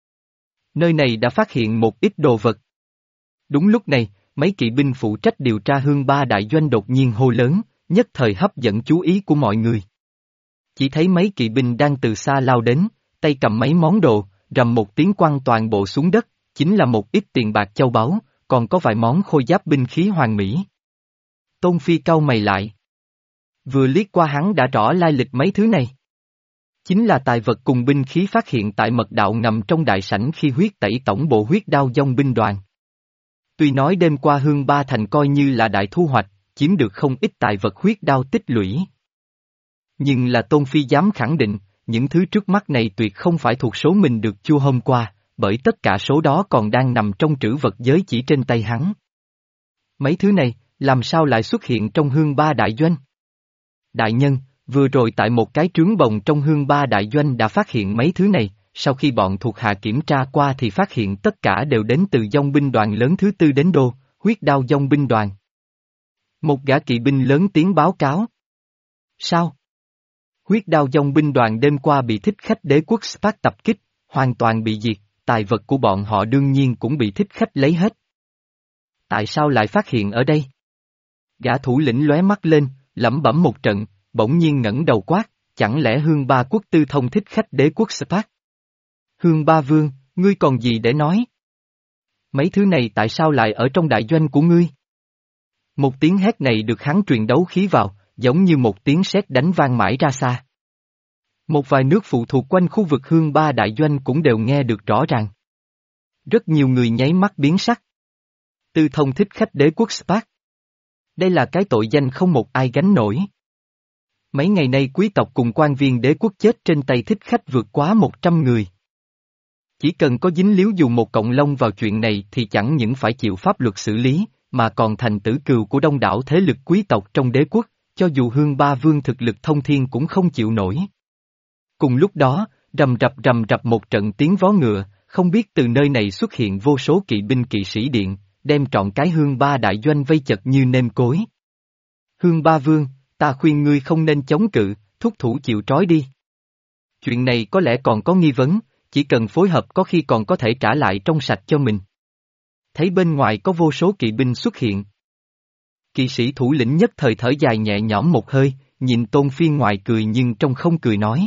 Nơi này đã phát hiện một ít đồ vật. Đúng lúc này, mấy kỵ binh phụ trách điều tra Hương Ba Đại Doanh đột nhiên hô lớn, nhất thời hấp dẫn chú ý của mọi người. Chỉ thấy mấy kỵ binh đang từ xa lao đến, tay cầm mấy món đồ, rầm một tiếng quăng toàn bộ xuống đất, chính là một ít tiền bạc châu báu, còn có vài món khôi giáp binh khí hoàn mỹ. Tôn Phi cau mày lại. Vừa liếc qua hắn đã rõ lai lịch mấy thứ này. Chính là tài vật cùng binh khí phát hiện tại mật đạo ngầm trong đại sảnh khi huyết tẩy tổng bộ huyết đao dông binh đoàn. Tuy nói đêm qua Hương Ba Thành coi như là đại thu hoạch, chiếm được không ít tài vật huyết đao tích lũy. Nhưng là Tôn Phi dám khẳng định, những thứ trước mắt này tuyệt không phải thuộc số mình được chua hôm qua, bởi tất cả số đó còn đang nằm trong trữ vật giới chỉ trên tay hắn. Mấy thứ này, làm sao lại xuất hiện trong Hương Ba Đại Doanh? Đại nhân, vừa rồi tại một cái trướng bồng trong Hương Ba Đại Doanh đã phát hiện mấy thứ này, sau khi bọn thuộc hạ kiểm tra qua thì phát hiện tất cả đều đến từ dông binh đoàn lớn thứ tư đến đô, huyết đao dông binh đoàn. Một gã kỵ binh lớn tiếng báo cáo. Sao? Huyết đao dòng binh đoàn đêm qua bị thích khách đế quốc Spark tập kích, hoàn toàn bị diệt, tài vật của bọn họ đương nhiên cũng bị thích khách lấy hết. Tại sao lại phát hiện ở đây? Gã thủ lĩnh lóe mắt lên, lẩm bẩm một trận, bỗng nhiên ngẩng đầu quát, chẳng lẽ Hương Ba Quốc tư thông thích khách đế quốc Spark? Hương Ba Vương, ngươi còn gì để nói? Mấy thứ này tại sao lại ở trong đại doanh của ngươi? Một tiếng hét này được hắn truyền đấu khí vào, giống như một tiếng sét đánh vang mãi ra xa. Một vài nước phụ thuộc quanh khu vực Hương Ba đại doanh cũng đều nghe được rõ ràng. Rất nhiều người nháy mắt biến sắc. Tư thông thích khách đế quốc Spark. Đây là cái tội danh không một ai gánh nổi. Mấy ngày nay quý tộc cùng quan viên đế quốc chết trên tay thích khách vượt quá một trăm người. Chỉ cần có dính líu dù một cọng lông vào chuyện này thì chẳng những phải chịu pháp luật xử lý, mà còn thành tử cừu của đông đảo thế lực quý tộc trong đế quốc, cho dù Hương Ba Vương thực lực thông thiên cũng không chịu nổi. Cùng lúc đó, rầm rập rầm rập một trận tiếng vó ngựa, không biết từ nơi này xuất hiện vô số kỵ binh kỵ sĩ điện, đem trọn cái Hương Ba đại doanh vây chật như nêm cối. Hương Ba Vương, ta khuyên ngươi không nên chống cự, thúc thủ chịu trói đi. Chuyện này có lẽ còn có nghi vấn, chỉ cần phối hợp có khi còn có thể trả lại trong sạch cho mình. Thấy bên ngoài có vô số kỵ binh xuất hiện. Kỵ sĩ thủ lĩnh nhất thời thở dài nhẹ nhõm một hơi, nhìn Tôn Phi ngoài cười nhưng trong không cười nói.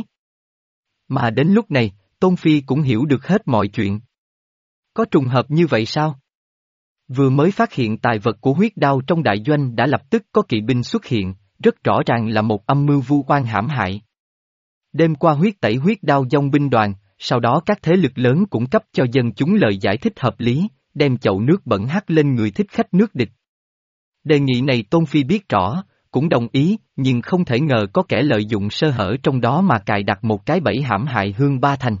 Mà đến lúc này, Tôn Phi cũng hiểu được hết mọi chuyện. Có trùng hợp như vậy sao? Vừa mới phát hiện tài vật của huyết đao trong đại doanh đã lập tức có kỵ binh xuất hiện, rất rõ ràng là một âm mưu vu oan hãm hại. Đêm qua huyết tẩy huyết đao dòng binh đoàn, sau đó các thế lực lớn cũng cấp cho dân chúng lời giải thích hợp lý, đem chậu nước bẩn hắt lên người thích khách nước địch. Đề nghị này Tôn Phi biết rõ, cũng đồng ý, nhưng không thể ngờ có kẻ lợi dụng sơ hở trong đó mà cài đặt một cái bẫy hãm hại Hương Ba Thành.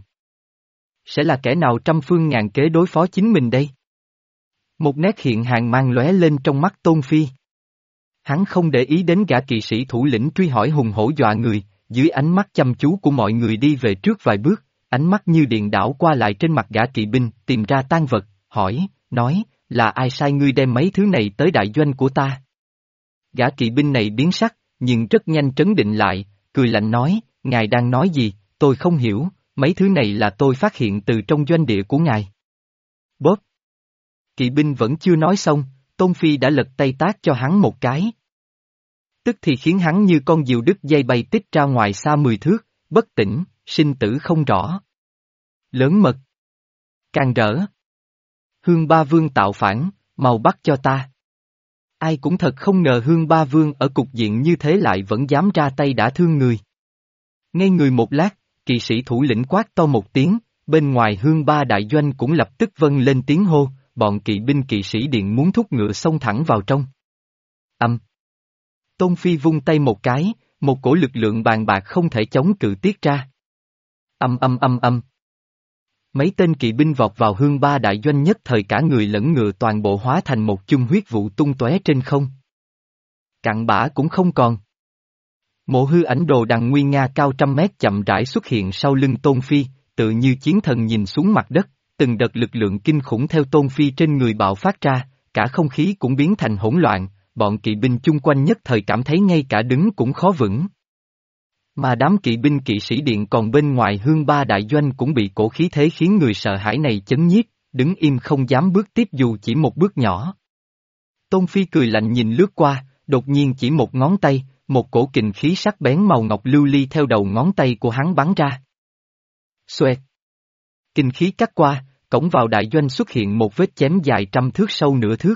Sẽ là kẻ nào trăm phương ngàn kế đối phó chính mình đây? Một nét hiện hàng mang lóe lên trong mắt Tôn Phi. Hắn không để ý đến gã kỵ sĩ thủ lĩnh truy hỏi hùng hổ dọa người, dưới ánh mắt chăm chú của mọi người đi về trước vài bước, ánh mắt như điện đảo qua lại trên mặt gã kỵ binh, tìm ra tang vật, hỏi, nói, là ai sai ngươi đem mấy thứ này tới đại doanh của ta? Gã kỵ binh này biến sắc, nhưng rất nhanh trấn định lại, cười lạnh nói, ngài đang nói gì, tôi không hiểu, mấy thứ này là tôi phát hiện từ trong doanh địa của ngài. Bóp! Kỵ binh vẫn chưa nói xong, Tôn Phi đã lật tay tát cho hắn một cái. Tức thì khiến hắn như con diều đứt dây bay tít ra ngoài xa mười thước, bất tỉnh, sinh tử không rõ. Lớn mật! Càng rỡ! Hương Ba Vương tạo phản, mau bắt cho ta. Ai cũng thật không ngờ Hương Ba Vương ở cục diện như thế lại vẫn dám ra tay đả thương người. Ngay người một lát, kỵ sĩ thủ lĩnh quát to một tiếng, bên ngoài Hương Ba đại doanh cũng lập tức vâng lên tiếng hô, bọn kỵ binh kỵ sĩ điện muốn thúc ngựa xông thẳng vào trong. Âm. Tôn Phi vung tay một cái, một cổ lực lượng bàn bạc không thể chống cự tiết ra. Âm âm âm âm. Mấy tên kỵ binh vọt vào Hương Ba đại doanh nhất thời cả người lẫn ngựa toàn bộ hóa thành một chung huyết vụ tung tóe trên không. Cặn bã cũng không còn. Mộ hư ảnh đồ đằng nguy nga cao trăm mét chậm rãi xuất hiện sau lưng Tôn Phi, tự như chiến thần nhìn xuống mặt đất, từng đợt lực lượng kinh khủng theo Tôn Phi trên người bạo phát ra, cả không khí cũng biến thành hỗn loạn, bọn kỵ binh chung quanh nhất thời cảm thấy ngay cả đứng cũng khó vững. Mà đám kỵ binh kỵ sĩ điện còn bên ngoài Hương Ba đại doanh cũng bị cổ khí thế khiến người sợ hãi này chấn nhiếp, đứng im không dám bước tiếp dù chỉ một bước nhỏ. Tôn Phi cười lạnh nhìn lướt qua, đột nhiên chỉ một ngón tay, một cổ kình khí sắc bén màu ngọc lưu ly theo đầu ngón tay của hắn bắn ra. Xoẹt! Kình khí cắt qua, cổng vào đại doanh xuất hiện một vết chém dài trăm thước sâu nửa thước.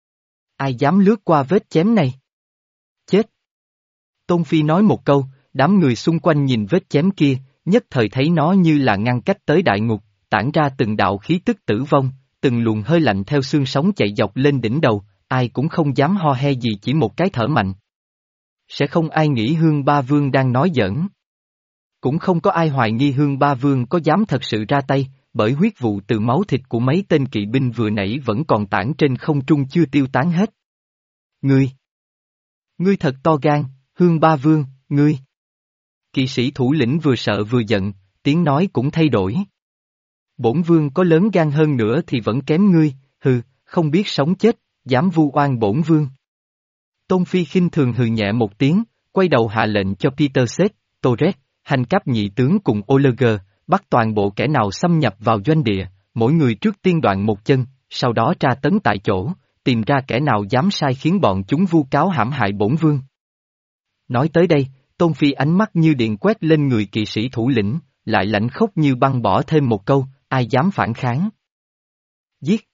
Ai dám lướt qua vết chém này? Chết! Tôn Phi nói một câu, đám người xung quanh nhìn vết chém kia, nhất thời thấy nó như là ngăn cách tới đại ngục, tản ra từng đạo khí tức tử vong, từng luồng hơi lạnh theo xương sống chạy dọc lên đỉnh đầu, ai cũng không dám ho he gì chỉ một cái thở mạnh. Sẽ không ai nghĩ Hương Ba Vương đang nói giỡn. Cũng không có ai hoài nghi Hương Ba Vương có dám thật sự ra tay, bởi huyết vụ từ máu thịt của mấy tên kỵ binh vừa nãy vẫn còn tản trên không trung chưa tiêu tán hết. Ngươi! Ngươi thật to gan, Hương Ba Vương, ngươi! Kỵ sĩ thủ lĩnh vừa sợ vừa giận, tiếng nói cũng thay đổi. Bổn vương có lớn gan hơn nữa thì vẫn kém ngươi, hừ, không biết sống chết, dám vu oan bổn vương. Tôn Phi khinh thường hừ nhẹ một tiếng, quay đầu hạ lệnh cho Peter Seth, Torres, hành cấp nhị tướng cùng Oleger, bắt toàn bộ kẻ nào xâm nhập vào doanh địa, mỗi người trước tiên đoạn một chân, sau đó tra tấn tại chỗ, tìm ra kẻ nào dám sai khiến bọn chúng vu cáo hãm hại bổn vương. Nói tới đây, Tôn Phi ánh mắt như điện quét lên người kỵ sĩ thủ lĩnh, lại lạnh khốc như băng bỏ thêm một câu, ai dám phản kháng? Giết!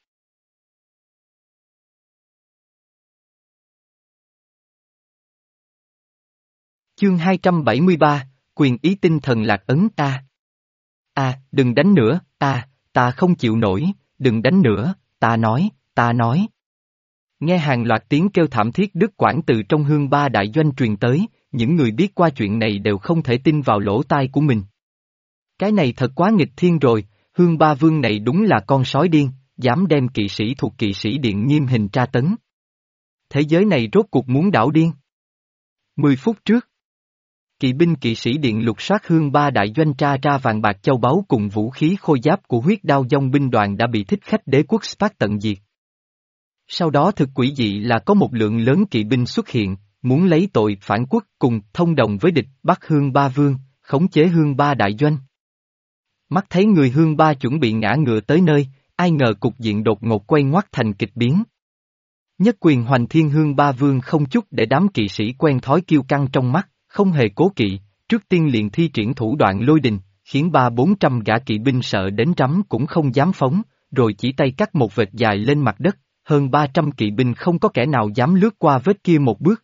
Chương hai trăm bảy mươi ba, quyền ý tinh thần lạc ấn a. A, đừng đánh nữa, a, ta không chịu nổi, đừng đánh nữa, ta nói, ta nói. Nghe hàng loạt tiếng kêu thảm thiết đứt quãng từ trong hương ba đại doanh truyền tới, những người biết qua chuyện này đều không thể tin vào lỗ tai của mình. Cái này thật quá nghịch thiên rồi, hương ba vương này đúng là con sói điên, dám đem kỵ sĩ thuộc kỵ sĩ điện nghiêm hình tra tấn. Thế giới này rốt cuộc muốn đảo điên. Mười phút trước, kỵ binh kỵ sĩ điện lục soát hương ba đại doanh tra ra vàng bạc châu báu cùng vũ khí khôi giáp của huyết đao dòng binh đoàn đã bị thích khách đế quốc Spark tận diệt. Sau đó thực quỷ dị là có một lượng lớn kỵ binh xuất hiện, muốn lấy tội phản quốc cùng thông đồng với địch bắt hương ba vương, khống chế hương ba đại doanh. Mắt thấy người hương ba chuẩn bị ngã ngựa tới nơi, ai ngờ cục diện đột ngột quay ngoắt thành kịch biến. Nhất quyền hoành thiên hương ba vương không chút để đám kỵ sĩ quen thói kiêu căng trong mắt, không hề cố kỵ, trước tiên liền thi triển thủ đoạn lôi đình, khiến ba bốn trăm gã kỵ binh sợ đến rắm cũng không dám phóng, rồi chỉ tay cắt một vệt dài lên mặt đất, hơn ba trăm kỵ binh không có kẻ nào dám lướt qua vết kia một bước.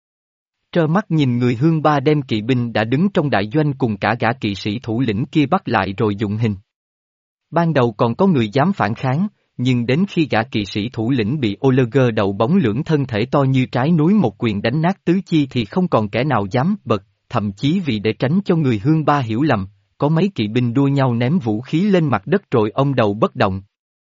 Trơ mắt nhìn người hương ba đem kỵ binh đã đứng trong đại doanh cùng cả gã kỵ sĩ thủ lĩnh kia bắt lại rồi dụng hình. Ban đầu còn có người dám phản kháng, nhưng đến khi gã kỵ sĩ thủ lĩnh bị Oleger đầu bóng lưỡng thân thể to như trái núi một quyền đánh nát tứ chi thì không còn kẻ nào dám bật, thậm chí vì để tránh cho người hương ba hiểu lầm, có mấy kỵ binh đua nhau ném vũ khí lên mặt đất rồi ông đầu bất động.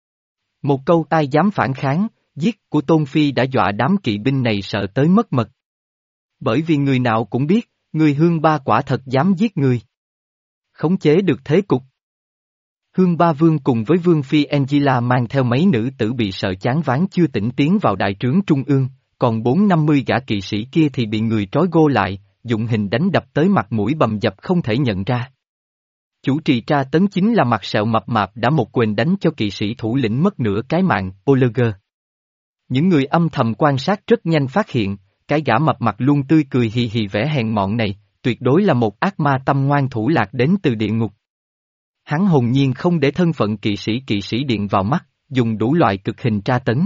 Một câu ai dám phản kháng, giết của Tôn Phi đã dọa đám kỵ binh này sợ tới mất mật. Bởi vì người nào cũng biết, người hương ba quả thật dám giết người. Khống chế được thế cục. Hương ba vương cùng với vương phi Angela mang theo mấy nữ tử bị sợ chán ván chưa tỉnh tiến vào đại trướng trung ương, còn bốn năm mươi gã kỵ sĩ kia thì bị người trói gô lại, dụng hình đánh đập tới mặt mũi bầm dập không thể nhận ra. Chủ trì tra tấn chính là mặt sẹo mập mạp đã một quyền đánh cho kỵ sĩ thủ lĩnh mất nửa cái mạng, Oleger. Những người âm thầm quan sát rất nhanh phát hiện, cái gã mập mặt luôn tươi cười hì hì vẻ hèn mọn này, tuyệt đối là một ác ma tâm ngoan thủ lạc đến từ địa ngục. Hắn hồn nhiên không để thân phận kỵ sĩ kỵ sĩ điện vào mắt, dùng đủ loại cực hình tra tấn.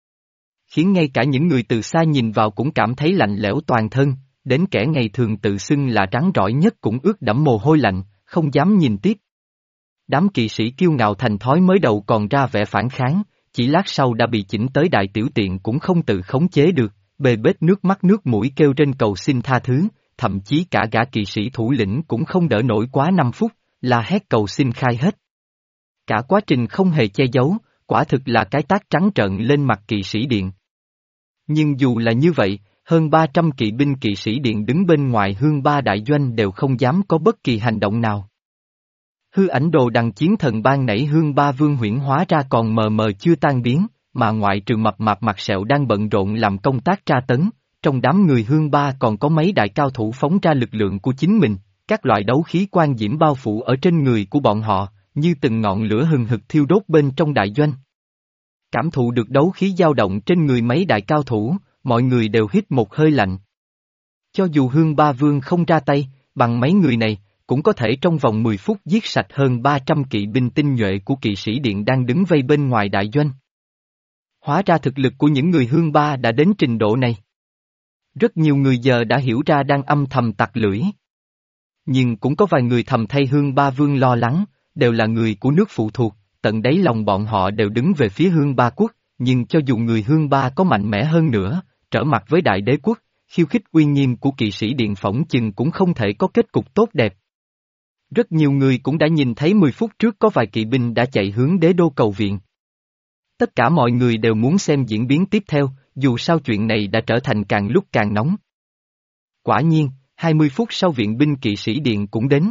Khiến ngay cả những người từ xa nhìn vào cũng cảm thấy lạnh lẽo toàn thân, đến kẻ ngày thường tự xưng là rắn rỏi nhất cũng ướt đẫm mồ hôi lạnh, không dám nhìn tiếp. Đám kỵ sĩ kiêu ngạo thành thói mới đầu còn ra vẻ phản kháng, chỉ lát sau đã bị chỉnh tới đại tiểu tiện cũng không tự khống chế được, bê bết nước mắt nước mũi kêu trên cầu xin tha thứ, thậm chí cả gã kỵ sĩ thủ lĩnh cũng không đỡ nổi quá năm phút, là hét cầu xin khai hết. Cả quá trình không hề che giấu, quả thực là cái tát trắng trợn lên mặt kỵ sĩ điện. Nhưng dù là như vậy, hơn ba trăm kỵ binh kỵ sĩ điện đứng bên ngoài hương ba đại doanh đều không dám có bất kỳ hành động nào. Hư ảnh đồ đằng chiến thần ban nảy hương ba vương huyễn hóa ra còn mờ mờ chưa tan biến, mà ngoại trừ mập mạp mặt sẹo đang bận rộn làm công tác tra tấn, trong đám người hương ba còn có mấy đại cao thủ phóng ra lực lượng của chính mình, các loại đấu khí quan diễm bao phủ ở trên người của bọn họ, như từng ngọn lửa hừng hực thiêu đốt bên trong đại doanh. Cảm thụ được đấu khí dao động trên người mấy đại cao thủ, mọi người đều hít một hơi lạnh. Cho dù hương ba vương không ra tay, bằng mấy người này, cũng có thể trong vòng mười phút giết sạch hơn ba trăm kỵ binh tinh nhuệ của kỵ sĩ điện đang đứng vây bên ngoài đại doanh. Hóa ra thực lực của những người hương ba đã đến trình độ này. Rất nhiều người giờ đã hiểu ra đang âm thầm tặc lưỡi. Nhưng cũng có vài người thầm thay hương ba vương lo lắng, đều là người của nước phụ thuộc, tận đáy lòng bọn họ đều đứng về phía hương ba quốc, nhưng cho dù người hương ba có mạnh mẽ hơn nữa, trở mặt với đại đế quốc, khiêu khích uy nghiêm của kỵ sĩ điện phỏng chừng cũng không thể có kết cục tốt đẹp. Rất nhiều người cũng đã nhìn thấy mười phút trước có vài kỵ binh đã chạy hướng đế đô cầu viện. Tất cả mọi người đều muốn xem diễn biến tiếp theo, dù sao chuyện này đã trở thành càng lúc càng nóng. Quả nhiên, hai mươi phút sau viện binh kỵ sĩ điện cũng đến.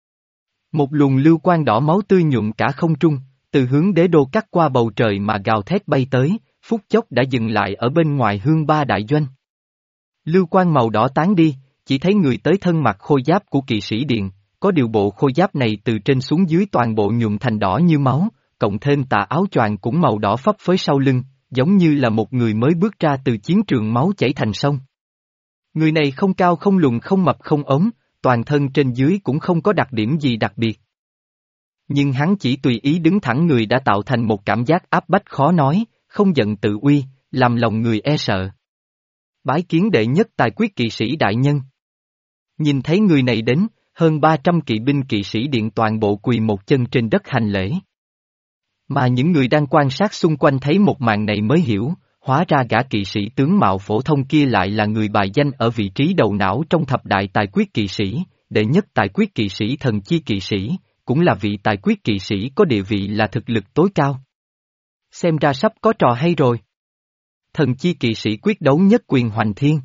Một luồng lưu quang đỏ máu tươi nhuộm cả không trung, từ hướng đế đô cắt qua bầu trời mà gào thét bay tới, phút chốc đã dừng lại ở bên ngoài hương ba đại doanh. Lưu quang màu đỏ tán đi, chỉ thấy người tới thân mặc khôi giáp của kỵ sĩ điện, có điều bộ khôi giáp này từ trên xuống dưới toàn bộ nhuộm thành đỏ như máu, cộng thêm tà áo choàng cũng màu đỏ phấp phới sau lưng, giống như là một người mới bước ra từ chiến trường máu chảy thành sông. Người này không cao không lùn không mập không ốm, toàn thân trên dưới cũng không có đặc điểm gì đặc biệt. Nhưng hắn chỉ tùy ý đứng thẳng người đã tạo thành một cảm giác áp bách khó nói, không giận tự uy, làm lòng người e sợ. Bái kiến đệ nhất tài quyết kỵ sĩ đại nhân. Nhìn thấy người này đến, hơn ba trăm kỵ binh kỵ sĩ điện toàn bộ quỳ một chân trên đất hành lễ. Mà những người đang quan sát xung quanh thấy một màn này mới hiểu, hóa ra gã kỵ sĩ tướng mạo phổ thông kia lại là người bài danh ở vị trí đầu não trong thập đại tài quyết kỵ sĩ, đệ nhất tài quyết kỵ sĩ thần chi kỵ sĩ, cũng là vị tài quyết kỵ sĩ có địa vị là thực lực tối cao. Xem ra sắp có trò hay rồi. Thần chi kỵ sĩ quyết đấu nhất quyền hoành thiên.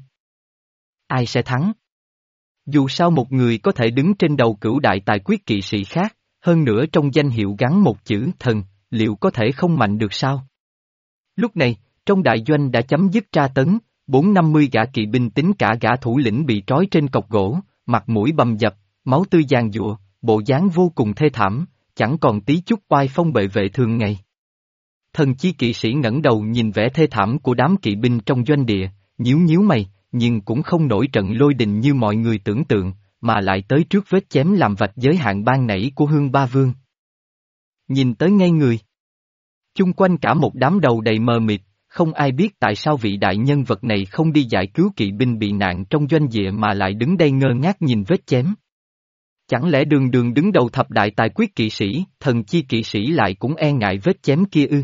Ai sẽ thắng? Dù sao một người có thể đứng trên đầu cửu đại tài quyết kỵ sĩ khác, hơn nữa trong danh hiệu gắn một chữ thần, liệu có thể không mạnh được sao? Lúc này, trong đại doanh đã chấm dứt tra tấn, bốn năm mươi gã kỵ binh tính cả gã thủ lĩnh bị trói trên cọc gỗ, mặt mũi bầm dập, máu tươi giàn giụa, bộ dáng vô cùng thê thảm, chẳng còn tí chút oai phong bệ vệ thường ngày. Thần chi kỵ sĩ ngẩng đầu nhìn vẻ thê thảm của đám kỵ binh trong doanh địa, nhíu nhíu mày, nhưng cũng không nổi trận lôi đình như mọi người tưởng tượng, mà lại tới trước vết chém làm vạch giới hạn ban nãy của Hương Ba Vương. Nhìn tới ngay người. Chung quanh cả một đám đầu đầy mờ mịt, không ai biết tại sao vị đại nhân vật này không đi giải cứu kỵ binh bị nạn trong doanh địa mà lại đứng đây ngơ ngác nhìn vết chém. Chẳng lẽ đường đường đứng đầu thập đại tài quyết kỵ sĩ, thần chi kỵ sĩ lại cũng e ngại vết chém kia ư?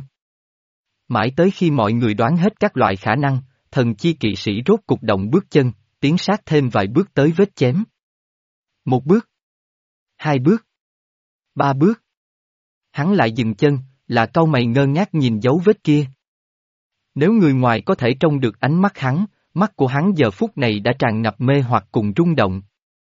Mãi tới khi mọi người đoán hết các loại khả năng, thần chi kỵ sĩ rốt cục động bước chân, tiến sát thêm vài bước tới vết chém. Một bước. Hai bước. Ba bước. Hắn lại dừng chân, là cau mày ngơ ngác nhìn dấu vết kia. Nếu người ngoài có thể trông được ánh mắt hắn, mắt của hắn giờ phút này đã tràn ngập mê hoặc cùng rung động.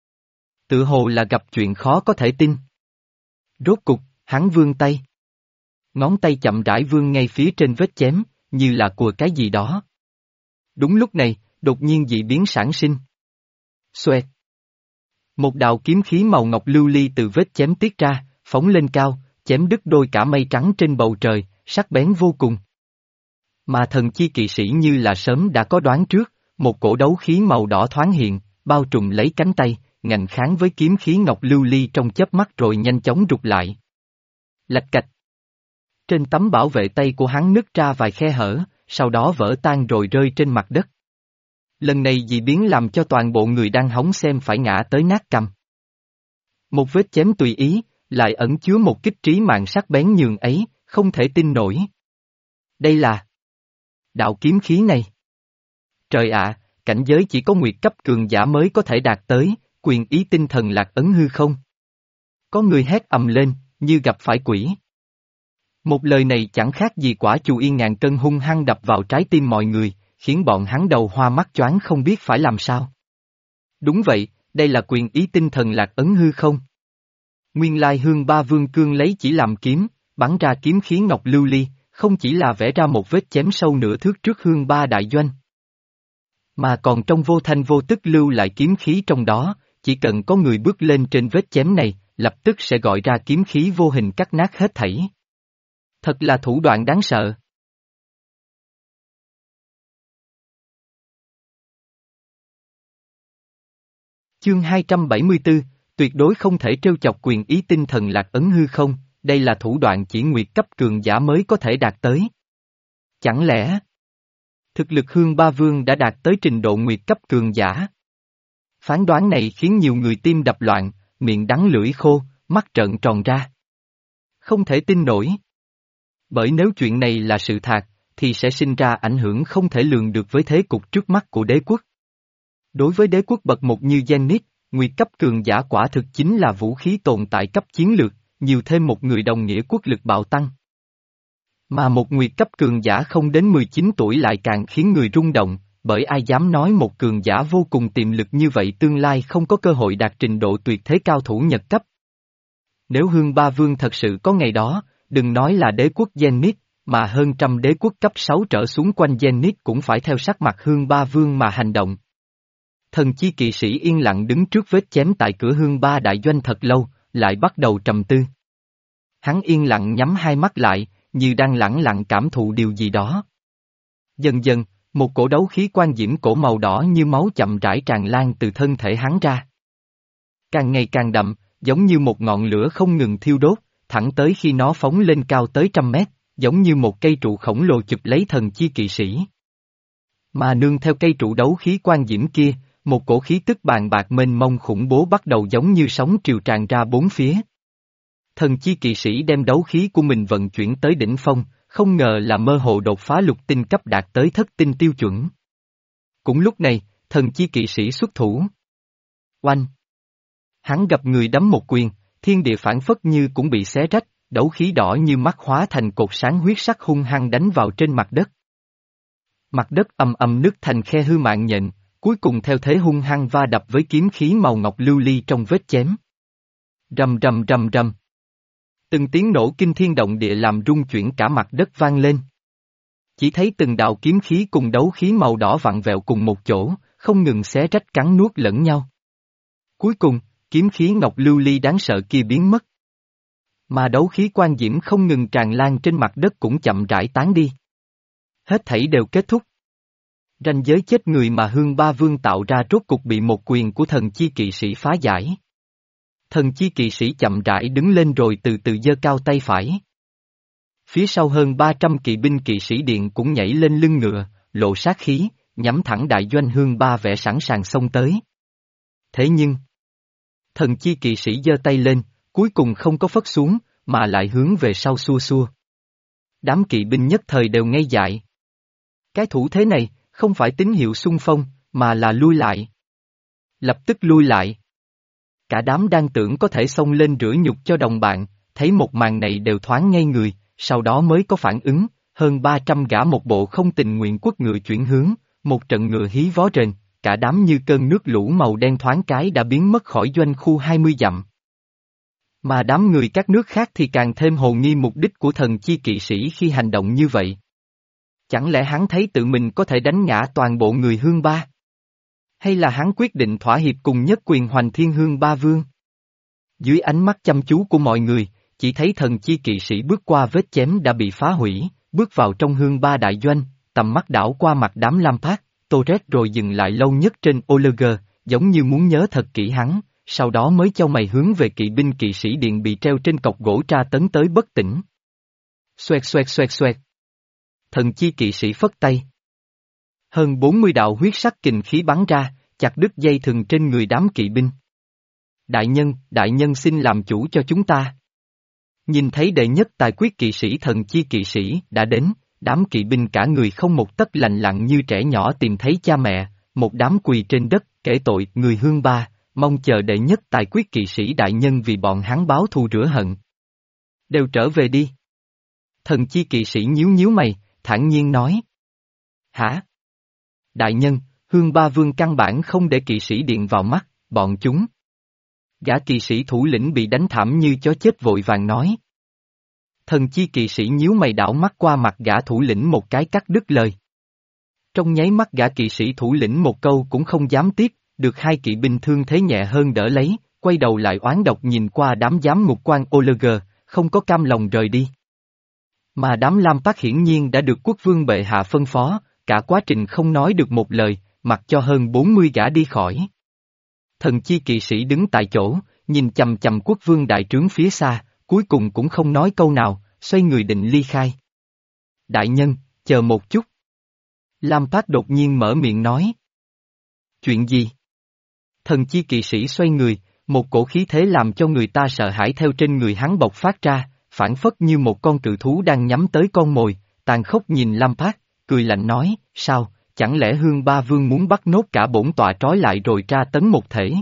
Tự hồ là gặp chuyện khó có thể tin. Rốt cục, hắn vươn tay. Ngón tay chậm rãi vươn ngay phía trên vết chém, như là của cái gì đó. Đúng lúc này, đột nhiên dị biến sản sinh. Xoẹt. Một đạo kiếm khí màu ngọc lưu ly từ vết chém tiết ra, phóng lên cao, chém đứt đôi cả mây trắng trên bầu trời, sắc bén vô cùng. Mà thần chi kỵ sĩ như là sớm đã có đoán trước, một cổ đấu khí màu đỏ thoáng hiện, bao trùm lấy cánh tay, ngạnh kháng với kiếm khí ngọc lưu ly trong chớp mắt rồi nhanh chóng rụt lại. Lạch cạch. Trên tấm bảo vệ tay của hắn nứt ra vài khe hở, sau đó vỡ tan rồi rơi trên mặt đất. Lần này dị biến làm cho toàn bộ người đang hóng xem phải ngã tới nát cằm. Một vết chém tùy ý, lại ẩn chứa một kích trí mạng sắc bén nhường ấy, không thể tin nổi. Đây là đạo kiếm khí này. Trời ạ, cảnh giới chỉ có nguyệt cấp cường giả mới có thể đạt tới, quyền ý tinh thần lạc ấn hư không. Có người hét ầm lên, như gặp phải quỷ. Một lời này chẳng khác gì quả chù yên ngàn cân hung hăng đập vào trái tim mọi người, khiến bọn hắn đầu hoa mắt choáng không biết phải làm sao. Đúng vậy, đây là quyền ý tinh thần lạc ấn hư không. Nguyên lai Hương Ba Vương cương lấy chỉ làm kiếm, bắn ra kiếm khí ngọc lưu ly, không chỉ là vẽ ra một vết chém sâu nửa thước trước Hương Ba đại doanh. Mà còn trong vô thanh vô tức lưu lại kiếm khí trong đó, chỉ cần có người bước lên trên vết chém này, lập tức sẽ gọi ra kiếm khí vô hình cắt nát hết thảy. Thật là thủ đoạn đáng sợ. Chương hai trăm bảy mươi tư, tuyệt đối không thể trêu chọc quyền ý tinh thần lạc ấn hư không, đây là thủ đoạn chỉ nguyệt cấp cường giả mới có thể đạt tới. Chẳng lẽ thực lực Hương Ba Vương đã đạt tới trình độ nguyệt cấp cường giả? Phán đoán này khiến nhiều người tim đập loạn, miệng đắng lưỡi khô, mắt trợn tròn ra. Không thể tin nổi. Bởi nếu chuyện này là sự thật, thì sẽ sinh ra ảnh hưởng không thể lường được với thế cục trước mắt của đế quốc. Đối với đế quốc bậc một như Zenith, nguyệt cấp cường giả quả thực chính là vũ khí tồn tại cấp chiến lược, nhiều thêm một người đồng nghĩa quốc lực bạo tăng. Mà một nguyệt cấp cường giả không đến mười chín tuổi lại càng khiến người rung động, bởi ai dám nói một cường giả vô cùng tiềm lực như vậy tương lai không có cơ hội đạt trình độ tuyệt thế cao thủ nhật cấp. Nếu Hương Ba Vương thật sự có ngày đó, đừng nói là đế quốc Zenith, mà hơn trăm đế quốc cấp sáu trở xuống quanh Zenith cũng phải theo sắc mặt Hương Ba Vương mà hành động. Thần chi kỵ sĩ yên lặng đứng trước vết chém tại cửa hương ba đại doanh thật lâu, lại bắt đầu trầm tư. Hắn yên lặng nhắm hai mắt lại, như đang lẳng lặng cảm thụ điều gì đó. Dần dần, một cổ đấu khí quan diễm cổ màu đỏ như máu chậm rãi tràn lan từ thân thể hắn ra. Càng ngày càng đậm, giống như một ngọn lửa không ngừng thiêu đốt, thẳng tới khi nó phóng lên cao tới trăm mét, giống như một cây trụ khổng lồ chụp lấy thần chi kỵ sĩ. Mà nương theo cây trụ đấu khí quan diễm kia, một cổ khí tức bàn bạc mênh mông khủng bố bắt đầu giống như sóng triều tràn ra bốn phía. Thần chi kỵ sĩ đem đấu khí của mình vận chuyển tới đỉnh phong, không ngờ là mơ hồ đột phá lục tinh cấp đạt tới thất tinh tiêu chuẩn. Cũng lúc này, thần chi kỵ sĩ xuất thủ. Oanh! Hắn gặp người đấm một quyền, thiên địa phản phất như cũng bị xé rách, đấu khí đỏ như mắt hóa thành cột sáng huyết sắc hung hăng đánh vào trên mặt đất. Mặt đất ầm ầm nứt thành khe hư mạng nhện, cuối cùng theo thế hung hăng va đập với kiếm khí màu ngọc lưu ly trong vết chém. Rầm rầm rầm rầm. Từng tiếng nổ kinh thiên động địa làm rung chuyển cả mặt đất vang lên. Chỉ thấy từng đạo kiếm khí cùng đấu khí màu đỏ vặn vẹo cùng một chỗ, không ngừng xé rách cắn nuốt lẫn nhau. Cuối cùng, kiếm khí ngọc lưu ly đáng sợ kia biến mất. Mà đấu khí quan diễm không ngừng tràn lan trên mặt đất cũng chậm rãi tán đi. Hết thảy đều kết thúc. Ranh giới chết người mà Hương Ba Vương tạo ra rốt cục bị một quyền của thần chi kỵ sĩ phá giải. Thần chi kỵ sĩ chậm rãi đứng lên rồi từ từ giơ cao tay phải. Phía sau hơn ba trăm kỵ binh kỵ sĩ điện cũng nhảy lên lưng ngựa, lộ sát khí, nhắm thẳng đại doanh Hương Ba vẻ sẵn sàng xông tới. Thế nhưng, thần chi kỵ sĩ giơ tay lên, cuối cùng không có phất xuống, mà lại hướng về sau xua xua. Đám kỵ binh nhất thời đều ngây dại. Cái thủ thế này, không phải tín hiệu xung phong, mà là lui lại. Lập tức lui lại. Cả đám đang tưởng có thể xông lên rửa nhục cho đồng bạn, thấy một màn này đều thoáng ngây người, sau đó mới có phản ứng, hơn ba trăm gã một bộ không tình nguyện quất ngựa chuyển hướng, một trận ngựa hí vó rền, cả đám như cơn nước lũ màu đen thoáng cái đã biến mất khỏi doanh khu hai mươi dặm. Mà đám người các nước khác thì càng thêm hồ nghi mục đích của thần chi kỵ sĩ khi hành động như vậy. Chẳng lẽ hắn thấy tự mình có thể đánh ngã toàn bộ người Hương Ba? Hay là hắn quyết định thỏa hiệp cùng nhất quyền hoành thiên Hương Ba Vương? Dưới ánh mắt chăm chú của mọi người, chỉ thấy thần chi kỵ sĩ bước qua vết chém đã bị phá hủy, bước vào trong Hương Ba đại doanh, tầm mắt đảo qua mặt đám Lampard, Torres rồi dừng lại lâu nhất trên Oliger, giống như muốn nhớ thật kỹ hắn, sau đó mới chau mày hướng về kỵ binh kỵ sĩ điện bị treo trên cọc gỗ tra tấn tới bất tỉnh. Xoẹt xoẹt xoẹt xoẹt. Thần chi kỵ sĩ phất tay. Hơn bốn mươi đạo huyết sắc kình khí bắn ra, chặt đứt dây thừng trên người đám kỵ binh. Đại nhân, đại nhân xin làm chủ cho chúng ta. Nhìn thấy đệ nhất tài quyết kỵ sĩ thần chi kỵ sĩ đã đến, đám kỵ binh cả người không một tấc lành lặn như trẻ nhỏ tìm thấy cha mẹ, một đám quỳ trên đất, kể tội người Hương Ba, mong chờ đệ nhất tài quyết kỵ sĩ đại nhân vì bọn hắn báo thù rửa hận. Đều trở về đi. Thần chi kỵ sĩ nhíu nhíu mày, thản nhiên nói. Hả? Đại nhân, Hương Ba Vương căn bản không để kỵ sĩ điện vào mắt, bọn chúng. Gã kỵ sĩ thủ lĩnh bị đánh thảm như chó chết vội vàng nói. Thần chi kỵ sĩ nhíu mày đảo mắt qua mặt gã thủ lĩnh một cái cắt đứt lời. Trong nháy mắt gã kỵ sĩ thủ lĩnh một câu cũng không dám tiếp, được hai kỵ binh thương thế nhẹ hơn đỡ lấy, quay đầu lại oán độc nhìn qua đám giám ngục quan Oliger, không có cam lòng rời đi. Mà đám Lampard hiển nhiên đã được quốc vương bệ hạ phân phó, cả quá trình không nói được một lời, mặc cho hơn bốn mươi gã đi khỏi. Thần chi kỵ sĩ đứng tại chỗ, nhìn chầm chầm quốc vương đại trướng phía xa, cuối cùng cũng không nói câu nào, xoay người định ly khai. Đại nhân, chờ một chút. Lampard đột nhiên mở miệng nói. Chuyện gì? Thần chi kỵ sĩ xoay người, một cổ khí thế làm cho người ta sợ hãi theo trên người hắn bộc phát ra, phản phất như một con cự thú đang nhắm tới con mồi, tàn khốc nhìn Lampard, cười lạnh nói, sao, chẳng lẽ Hương Ba Vương muốn bắt nốt cả bổn tọa trói lại rồi tra tấn một thể?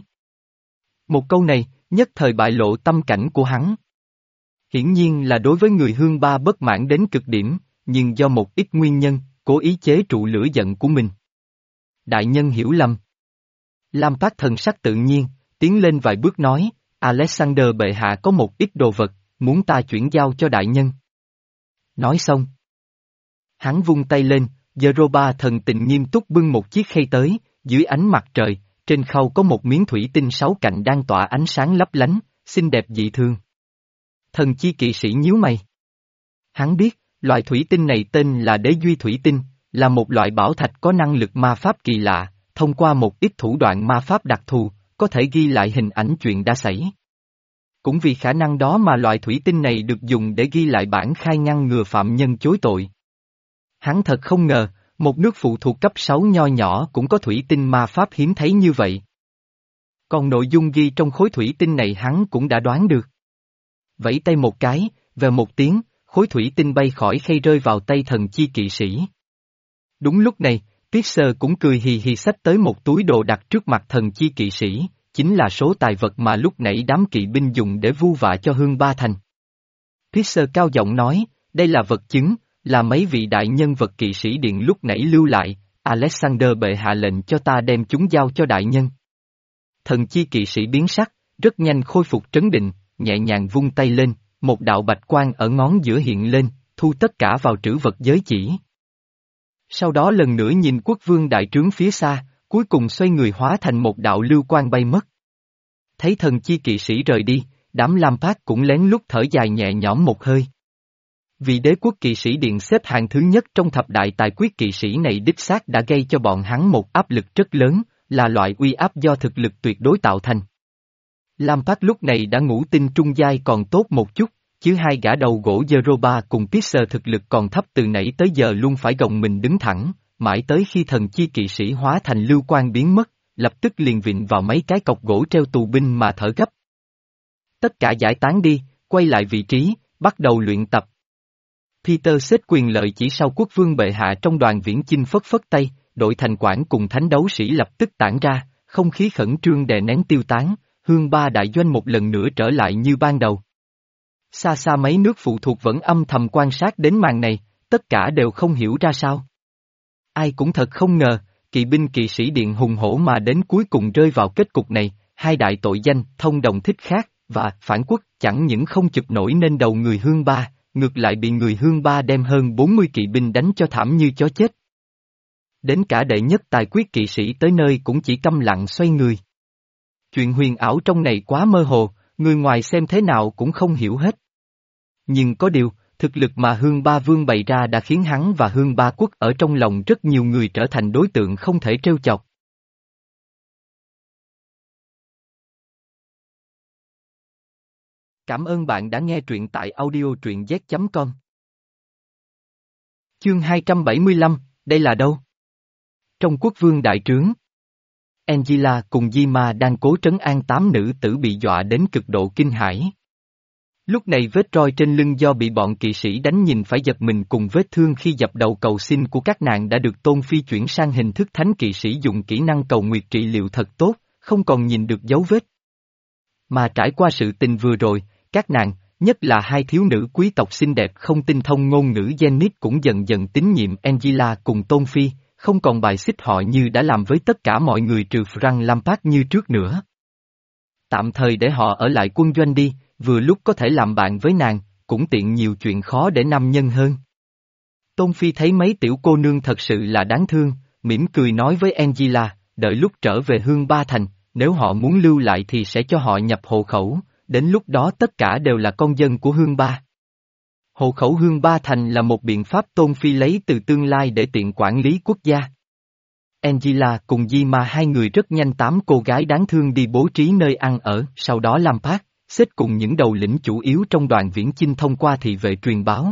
Một câu này, nhất thời bại lộ tâm cảnh của hắn. Hiển nhiên là đối với người Hương Ba bất mãn đến cực điểm, nhưng do một ít nguyên nhân, cố ý chế trụ lửa giận của mình. Đại nhân hiểu lầm. Lampard thần sắc tự nhiên, tiến lên vài bước nói, Alexander bệ hạ có một ít đồ vật, muốn ta chuyển giao cho đại nhân. Nói xong. Hắn vung tay lên, Jeroba thần tình nghiêm túc bưng một chiếc khay tới, dưới ánh mặt trời, trên khâu có một miếng thủy tinh sáu cạnh đang tỏa ánh sáng lấp lánh, xinh đẹp dị thường. Thần chi kỵ sĩ nhíu mày. Hắn biết, loại thủy tinh này tên là đế duy thủy tinh, là một loại bảo thạch có năng lực ma pháp kỳ lạ, thông qua một ít thủ đoạn ma pháp đặc thù, có thể ghi lại hình ảnh chuyện đã xảy. Cũng vì khả năng đó mà loại thủy tinh này được dùng để ghi lại bản khai ngăn ngừa phạm nhân chối tội. Hắn thật không ngờ, một nước phụ thuộc cấp sáu nho nhỏ cũng có thủy tinh ma pháp hiếm thấy như vậy. Còn nội dung ghi trong khối thủy tinh này hắn cũng đã đoán được. Vẫy tay một cái, về một tiếng, khối thủy tinh bay khỏi khay rơi vào tay thần chi kỵ sĩ. Đúng lúc này, Peter cũng cười hì hì xách tới một túi đồ đặt trước mặt thần chi kỵ sĩ, chính là số tài vật mà lúc nãy đám kỵ binh dùng để vu vạ cho Hương Ba Thành. Peter cao giọng nói, đây là vật chứng, là mấy vị đại nhân vật kỵ sĩ điện lúc nãy lưu lại, Alexander bệ hạ lệnh cho ta đem chúng giao cho đại nhân. Thần chi kỵ sĩ biến sắc, rất nhanh khôi phục trấn định, nhẹ nhàng vung tay lên, một đạo bạch quang ở ngón giữa hiện lên, thu tất cả vào trữ vật giới chỉ. Sau đó lần nữa nhìn quốc vương đại trướng phía xa, cuối cùng xoay người hóa thành một đạo lưu quang bay mất. Thấy thần chi kỵ sĩ rời đi, đám Lam Phát cũng lén lút thở dài nhẹ nhõm một hơi. Vì đế quốc kỵ sĩ điện xếp hạng thứ nhất trong thập đại tài quyết kỵ sĩ này đích xác đã gây cho bọn hắn một áp lực rất lớn, là loại uy áp do thực lực tuyệt đối tạo thành. Lam Phát lúc này đã ngũ tinh trung giai còn tốt một chút, chứ hai gã đầu gỗ Zeroba cùng Peter thực lực còn thấp từ nãy tới giờ luôn phải gồng mình đứng thẳng, mãi tới khi thần chi kỵ sĩ hóa thành lưu quang biến mất, lập tức liền vịn vào mấy cái cọc gỗ treo tù binh mà thở gấp. Tất cả giải tán đi, quay lại vị trí, bắt đầu luyện tập. Peter xếp quyền lợi chỉ sau quốc vương bệ hạ trong đoàn viễn chinh phất phất tay, đội thành quản cùng thánh đấu sĩ lập tức tản ra, không khí khẩn trương đè nén tiêu tán, Hương Ba đại doanh một lần nữa trở lại như ban đầu. Xa xa mấy nước phụ thuộc vẫn âm thầm quan sát đến màn này, tất cả đều không hiểu ra sao. Ai cũng thật không ngờ, kỵ binh kỵ sĩ điện hùng hổ mà đến cuối cùng rơi vào kết cục này, hai đại tội danh thông đồng thích khác và phản quốc chẳng những không chụp nổi nên đầu người Hương Ba, ngược lại bị người Hương Ba đem hơn bốn mươi kỵ binh đánh cho thảm như chó chết. Đến cả đệ nhất tài quyết kỵ sĩ tới nơi cũng chỉ câm lặng xoay người. Chuyện huyền ảo trong này quá mơ hồ, người ngoài xem thế nào cũng không hiểu hết. Nhưng có điều, thực lực mà Hương Ba Vương bày ra đã khiến hắn và Hương Ba Quốc ở trong lòng rất nhiều người trở thành đối tượng không thể trêu chọc. Cảm ơn bạn đã nghe truyện tại audio truyện z chấm com. Chương hai trăm bảy mươi lăm, đây là đâu? Trong quốc vương đại trướng, Angela cùng Di-ma đang cố trấn an tám nữ tử bị dọa đến cực độ kinh hãi. Lúc này vết roi trên lưng do bị bọn kỵ sĩ đánh nhìn phải giật mình cùng vết thương khi dập đầu cầu xin của các nàng đã được Tôn Phi chuyển sang hình thức thánh kỵ sĩ dùng kỹ năng cầu nguyệt trị liệu thật tốt, không còn nhìn được dấu vết. Mà trải qua sự tình vừa rồi, các nàng, nhất là hai thiếu nữ quý tộc xinh đẹp không tinh thông ngôn ngữ Zenith cũng dần dần tín nhiệm Angela cùng Tôn Phi, không còn bài xích họ như đã làm với tất cả mọi người trừ Frank Lampard như trước nữa. Tạm thời để họ ở lại quân doanh đi, vừa lúc có thể làm bạn với nàng, cũng tiện nhiều chuyện khó để nam nhân hơn. Tôn Phi thấy mấy tiểu cô nương thật sự là đáng thương, mỉm cười nói với Angela, đợi lúc trở về Hương Ba Thành, nếu họ muốn lưu lại thì sẽ cho họ nhập hộ khẩu, đến lúc đó tất cả đều là con dân của Hương Ba. Hộ khẩu Hương Ba Thành là một biện pháp Tôn Phi lấy từ tương lai để tiện quản lý quốc gia. Angela cùng Di-ma hai người rất nhanh tám cô gái đáng thương đi bố trí nơi ăn ở, sau đó Lampard, xếp cùng những đầu lĩnh chủ yếu trong đoàn viễn chinh thông qua thị vệ truyền báo.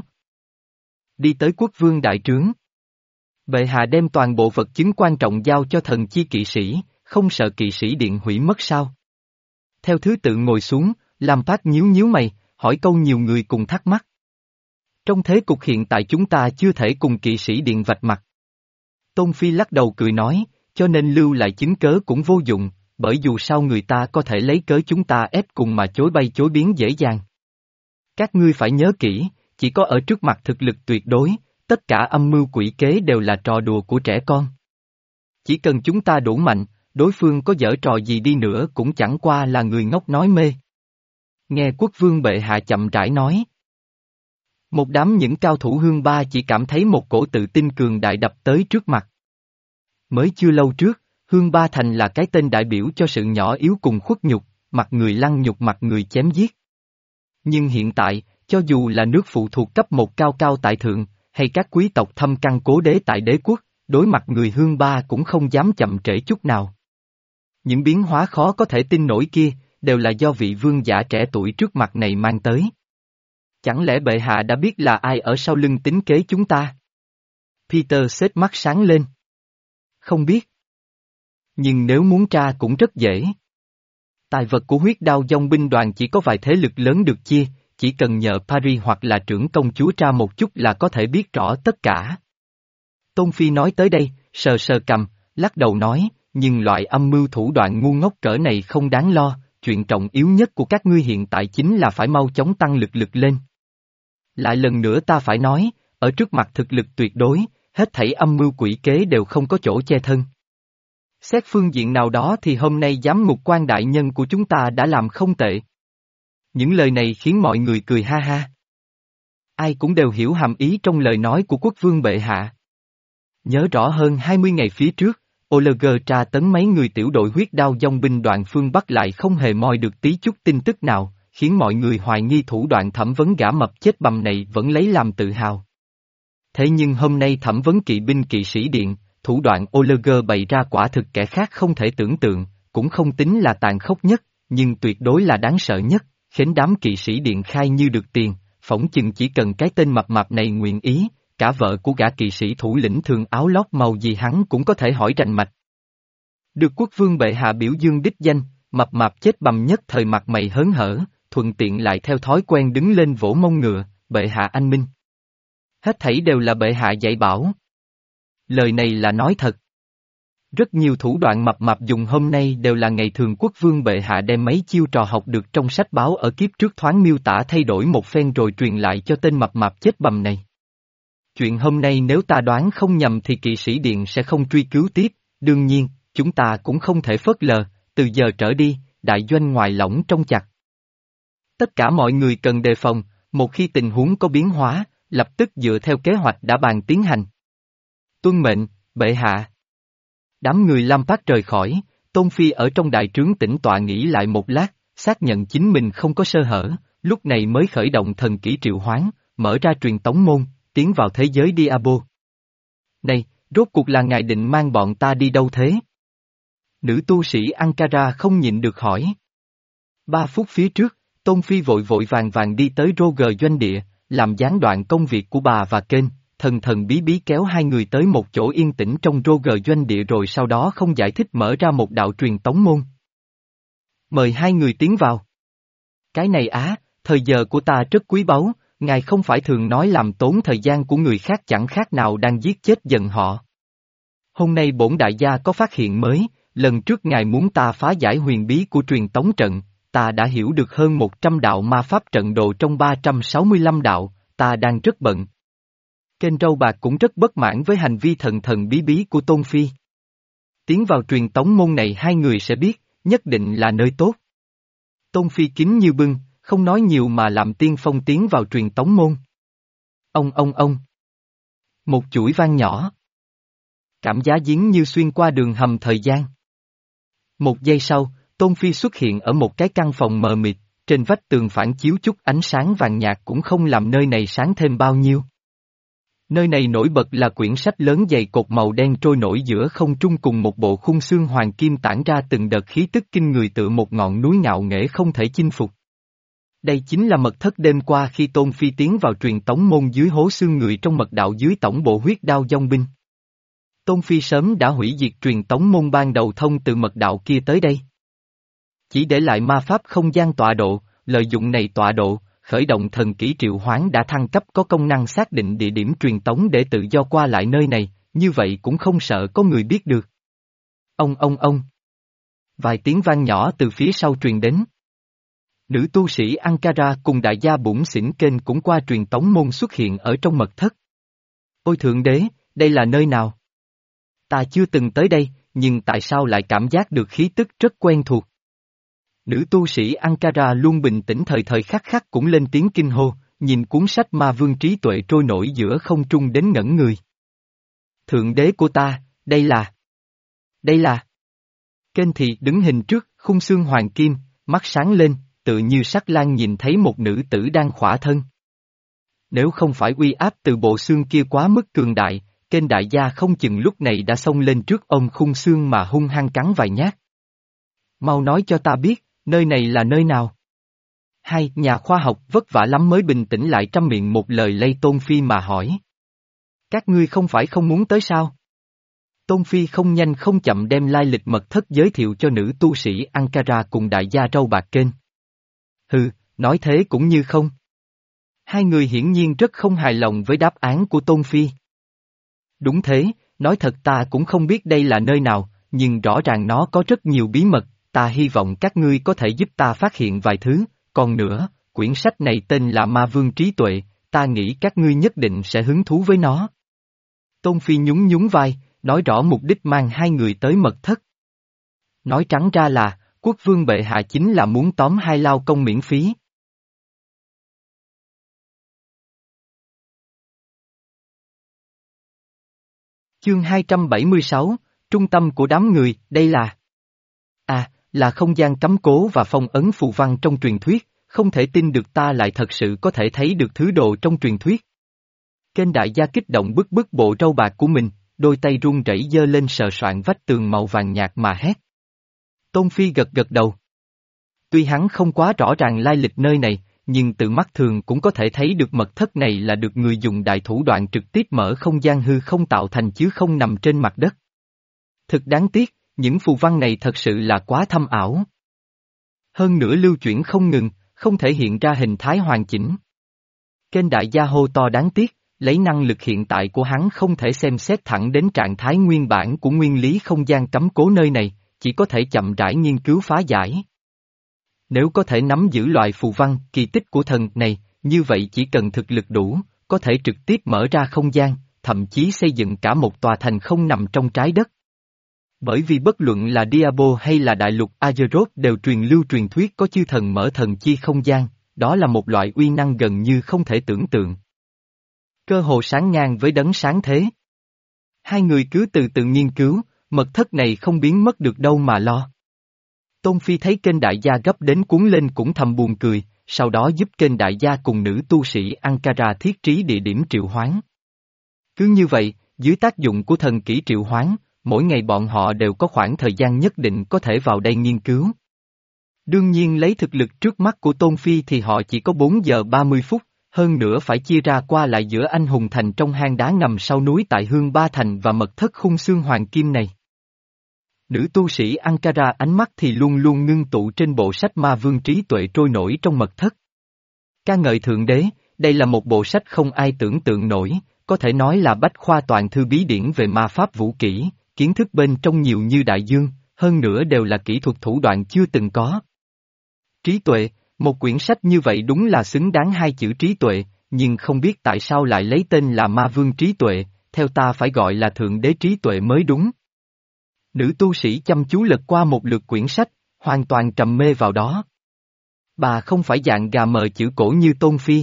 Đi tới quốc vương đại trướng. Bệ hạ đem toàn bộ vật chứng quan trọng giao cho thần chi kỵ sĩ, không sợ kỵ sĩ điện hủy mất sao? Theo thứ tự ngồi xuống, Lampard nhíu nhíu mày, hỏi câu nhiều người cùng thắc mắc. Trong thế cục hiện tại chúng ta chưa thể cùng kỵ sĩ điện vạch mặt. Tôn Phi lắc đầu cười nói, cho nên lưu lại chứng cớ cũng vô dụng, bởi dù sao người ta có thể lấy cớ chúng ta ép cùng mà chối bay chối biến dễ dàng. Các ngươi phải nhớ kỹ, chỉ có ở trước mặt thực lực tuyệt đối, tất cả âm mưu quỷ kế đều là trò đùa của trẻ con. Chỉ cần chúng ta đủ mạnh, đối phương có giở trò gì đi nữa cũng chẳng qua là người ngốc nói mê. Nghe quốc vương bệ hạ chậm rãi nói. Một đám những cao thủ Hương Ba chỉ cảm thấy một cổ tự tin cường đại đập tới trước mặt. Mới chưa lâu trước, Hương Ba Thành là cái tên đại biểu cho sự nhỏ yếu cùng khuất nhục, mặt người lăng nhục mặt người chém giết. Nhưng hiện tại, cho dù là nước phụ thuộc cấp một cao cao tại thượng, hay các quý tộc thâm căn cố đế tại đế quốc, đối mặt người Hương Ba cũng không dám chậm trễ chút nào. Những biến hóa khó có thể tin nổi kia, đều là do vị vương giả trẻ tuổi trước mặt này mang tới. Chẳng lẽ bệ hạ đã biết là ai ở sau lưng tính kế chúng ta? Peter xếp mắt sáng lên. Không biết. Nhưng nếu muốn tra cũng rất dễ. Tài vật của huyết đao dòng binh đoàn chỉ có vài thế lực lớn được chia, chỉ cần nhờ Paris hoặc là trưởng công chúa tra một chút là có thể biết rõ tất cả. Tôn Phi nói tới đây, sờ sờ cầm, lắc đầu nói, nhưng loại âm mưu thủ đoạn ngu ngốc cỡ này không đáng lo, chuyện trọng yếu nhất của các ngươi hiện tại chính là phải mau chóng tăng lực lực lên. Lại lần nữa ta phải nói, ở trước mặt thực lực tuyệt đối, hết thảy âm mưu quỷ kế đều không có chỗ che thân. Xét phương diện nào đó thì hôm nay giám ngục quan đại nhân của chúng ta đã làm không tệ. Những lời này khiến mọi người cười ha ha. Ai cũng đều hiểu hàm ý trong lời nói của quốc vương bệ hạ. Nhớ rõ hơn hai mươi ngày phía trước, Oleger tra tấn mấy người tiểu đội huyết đao dòng binh đoàn phương Bắc lại không hề moi được tí chút tin tức nào, khiến mọi người hoài nghi thủ đoạn thẩm vấn gã mập chết bầm này vẫn lấy làm tự hào. Thế nhưng hôm nay thẩm vấn kỵ binh kỵ sĩ điện, thủ đoạn Oleger bày ra quả thực kẻ khác không thể tưởng tượng, cũng không tính là tàn khốc nhất, nhưng tuyệt đối là đáng sợ nhất, khiến đám kỵ sĩ điện khai như được tiền, phỏng chừng chỉ cần cái tên mập mạp này nguyện ý, cả vợ của gã kỵ sĩ thủ lĩnh thường áo lót màu gì hắn cũng có thể hỏi rành mạch. Được quốc vương bệ hạ biểu dương đích danh, mập mạp chết bầm nhất thời mặt mày hớn hở, thuận tiện lại theo thói quen đứng lên vỗ mông ngựa, bệ hạ anh minh. Hết thảy đều là bệ hạ dạy bảo. Lời này là nói thật. Rất nhiều thủ đoạn mập mạp dùng hôm nay đều là ngày thường quốc vương bệ hạ đem mấy chiêu trò học được trong sách báo ở kiếp trước thoáng miêu tả thay đổi một phen rồi truyền lại cho tên mập mạp chết bầm này. Chuyện hôm nay nếu ta đoán không nhầm thì kỵ sĩ điện sẽ không truy cứu tiếp, đương nhiên, chúng ta cũng không thể phớt lờ, từ giờ trở đi, đại doanh ngoài lỏng trong chặt. Tất cả mọi người cần đề phòng, một khi tình huống có biến hóa, lập tức dựa theo kế hoạch đã bàn tiến hành. Tuân mệnh, bệ hạ. Đám người Lam Phát rời khỏi, Tôn Phi ở trong đại trướng tĩnh tọa nghỉ lại một lát, xác nhận chính mình không có sơ hở, lúc này mới khởi động thần kỹ triệu hoán, mở ra truyền tống môn, tiến vào thế giới Diabo. Này, rốt cuộc là ngài định mang bọn ta đi đâu thế? Nữ tu sĩ Ankara không nhịn được hỏi. Ba phút phía trước, Tôn Phi vội vội vàng vàng đi tới Roger doanh địa, làm gián đoạn công việc của bà và kênh, thần thần bí bí kéo hai người tới một chỗ yên tĩnh trong Roger doanh địa rồi sau đó không giải thích mở ra một đạo truyền tống môn. Mời hai người tiến vào. Cái này á, thời giờ của ta rất quý báu, ngài không phải thường nói làm tốn thời gian của người khác chẳng khác nào đang giết chết dần họ. Hôm nay bổn đại gia có phát hiện mới, lần trước ngài muốn ta phá giải huyền bí của truyền tống trận, ta đã hiểu được hơn một trăm đạo ma pháp trận đồ trong ba trăm sáu mươi lăm đạo, ta đang rất bận. Kênh râu bạc cũng rất bất mãn với hành vi thần thần bí bí của Tôn Phi. Tiến vào truyền tống môn này hai người sẽ biết, nhất định là nơi tốt. Tôn Phi kín như bưng, không nói nhiều mà làm tiên phong tiến vào truyền tống môn. Ông ông ông. Một chuỗi vang nhỏ. Cảm giá giếng như xuyên qua đường hầm thời gian. Một giây sau, Tôn Phi xuất hiện ở một cái căn phòng mờ mịt, trên vách tường phản chiếu chút ánh sáng vàng nhạt cũng không làm nơi này sáng thêm bao nhiêu. Nơi này nổi bật là quyển sách lớn dày cột màu đen trôi nổi giữa không trung cùng một bộ khung xương hoàng kim tản ra từng đợt khí tức kinh người tựa một ngọn núi ngạo nghễ không thể chinh phục. Đây chính là mật thất đêm qua khi Tôn Phi tiến vào truyền tống môn dưới hố xương người trong mật đạo dưới tổng bộ huyết đao dòng binh. Tôn Phi sớm đã hủy diệt truyền tống môn ban đầu thông từ mật đạo kia tới đây. Chỉ để lại ma pháp không gian tọa độ, lợi dụng này tọa độ, khởi động thần kỹ triệu hoán đã thăng cấp có công năng xác định địa điểm truyền tống để tự do qua lại nơi này, như vậy cũng không sợ có người biết được. Ông ông ông. Vài tiếng vang nhỏ từ phía sau truyền đến. Nữ tu sĩ Ankara cùng đại gia bủn xỉn kênh cũng qua truyền tống môn xuất hiện ở trong mật thất. Ôi thượng đế, đây là nơi nào? Ta chưa từng tới đây, nhưng tại sao lại cảm giác được khí tức rất quen thuộc? Nữ tu sĩ Ankara luôn bình tĩnh thời thời khắc khắc cũng lên tiếng kinh hô, nhìn cuốn sách ma vương trí tuệ trôi nổi giữa không trung đến ngẩn người. Thượng đế của ta, đây là... Đây là... Kênh thì đứng hình trước, khung xương hoàng kim, mắt sáng lên, tự như sắc lang nhìn thấy một nữ tử đang khỏa thân. Nếu không phải uy áp từ bộ xương kia quá mức cường đại, kênh đại gia không chừng lúc này đã xông lên trước ôm khung xương mà hung hăng cắn vài nhát. Mau nói cho ta biết, nơi này là nơi nào? Hai nhà khoa học vất vả lắm mới bình tĩnh lại trăm miệng một lời lay Tôn Phi mà hỏi. Các ngươi không phải không muốn tới sao? Tôn Phi không nhanh không chậm đem lai lịch mật thất giới thiệu cho nữ tu sĩ Ankara cùng đại gia râu bạc kênh. Hừ, nói thế cũng như không. Hai người hiển nhiên rất không hài lòng với đáp án của Tôn Phi. Đúng thế, nói thật ta cũng không biết đây là nơi nào, nhưng rõ ràng nó có rất nhiều bí mật, ta hy vọng các ngươi có thể giúp ta phát hiện vài thứ, còn nữa, quyển sách này tên là Ma Vương Trí Tuệ, ta nghĩ các ngươi nhất định sẽ hứng thú với nó. Tôn Phi nhún nhún vai, nói rõ mục đích mang hai người tới mật thất. Nói trắng ra là, quốc vương bệ hạ chính là muốn tóm hai lao công miễn phí. Chương hai trăm bảy mươi sáu, trung tâm của đám người, đây là... À, là không gian cấm cố và phong ấn phù văn trong truyền thuyết, không thể tin được ta lại thật sự có thể thấy được thứ đồ trong truyền thuyết. Kênh đại gia kích động bức bức bộ râu bạc của mình, đôi tay run rẩy giơ lên sờ soạng vách tường màu vàng nhạt mà hét. Tôn Phi gật gật đầu. Tuy hắn không quá rõ ràng lai lịch nơi này, nhưng từ mắt thường cũng có thể thấy được mật thất này là được người dùng đại thủ đoạn trực tiếp mở không gian hư không tạo thành chứ không nằm trên mặt đất. Thực đáng tiếc, những phù văn này thật sự là quá thâm ảo. Hơn nữa lưu chuyển không ngừng, không thể hiện ra hình thái hoàn chỉnh. Kênh đại gia hô to đáng tiếc, lấy năng lực hiện tại của hắn không thể xem xét thẳng đến trạng thái nguyên bản của nguyên lý không gian cấm cố nơi này, chỉ có thể chậm rãi nghiên cứu phá giải. Nếu có thể nắm giữ loại phù văn, kỳ tích của thần này, như vậy chỉ cần thực lực đủ, có thể trực tiếp mở ra không gian, thậm chí xây dựng cả một tòa thành không nằm trong trái đất. Bởi vì bất luận là Diabo hay là đại lục Azeroth đều truyền lưu truyền thuyết có chư thần mở thần chi không gian, đó là một loại uy năng gần như không thể tưởng tượng. Cơ hồ sáng ngang với đấng sáng thế. Hai người cứ từ từ nghiên cứu, mật thất này không biến mất được đâu mà lo. Tôn Phi thấy kênh đại gia gấp đến cuốn lên cũng thầm buồn cười, sau đó giúp kênh đại gia cùng nữ tu sĩ Ankara thiết trí địa điểm triệu hoán. Cứ như vậy, dưới tác dụng của thần kỹ triệu hoán, mỗi ngày bọn họ đều có khoảng thời gian nhất định có thể vào đây nghiên cứu. Đương nhiên lấy thực lực trước mắt của Tôn Phi thì họ chỉ có bốn giờ ba mươi phút, hơn nữa phải chia ra qua lại giữa anh hùng thành trong hang đá ngầm sau núi tại Hương Ba Thành và mật thất khung xương hoàng kim này. Nữ tu sĩ Ankara ánh mắt thì luôn luôn ngưng tụ trên bộ sách Ma Vương Trí Tuệ trôi nổi trong mật thất. Ca ngợi Thượng Đế, đây là một bộ sách không ai tưởng tượng nổi, có thể nói là bách khoa toàn thư bí điển về ma pháp vũ kỹ, kiến thức bên trong nhiều như đại dương, hơn nữa đều là kỹ thuật thủ đoạn chưa từng có. Trí tuệ, một quyển sách như vậy đúng là xứng đáng hai chữ trí tuệ, nhưng không biết tại sao lại lấy tên là Ma Vương Trí Tuệ, theo ta phải gọi là Thượng Đế Trí Tuệ mới đúng. Nữ tu sĩ chăm chú lật qua một lượt quyển sách, hoàn toàn trầm mê vào đó. Bà không phải dạng gà mờ chữ cổ như Tôn Phi,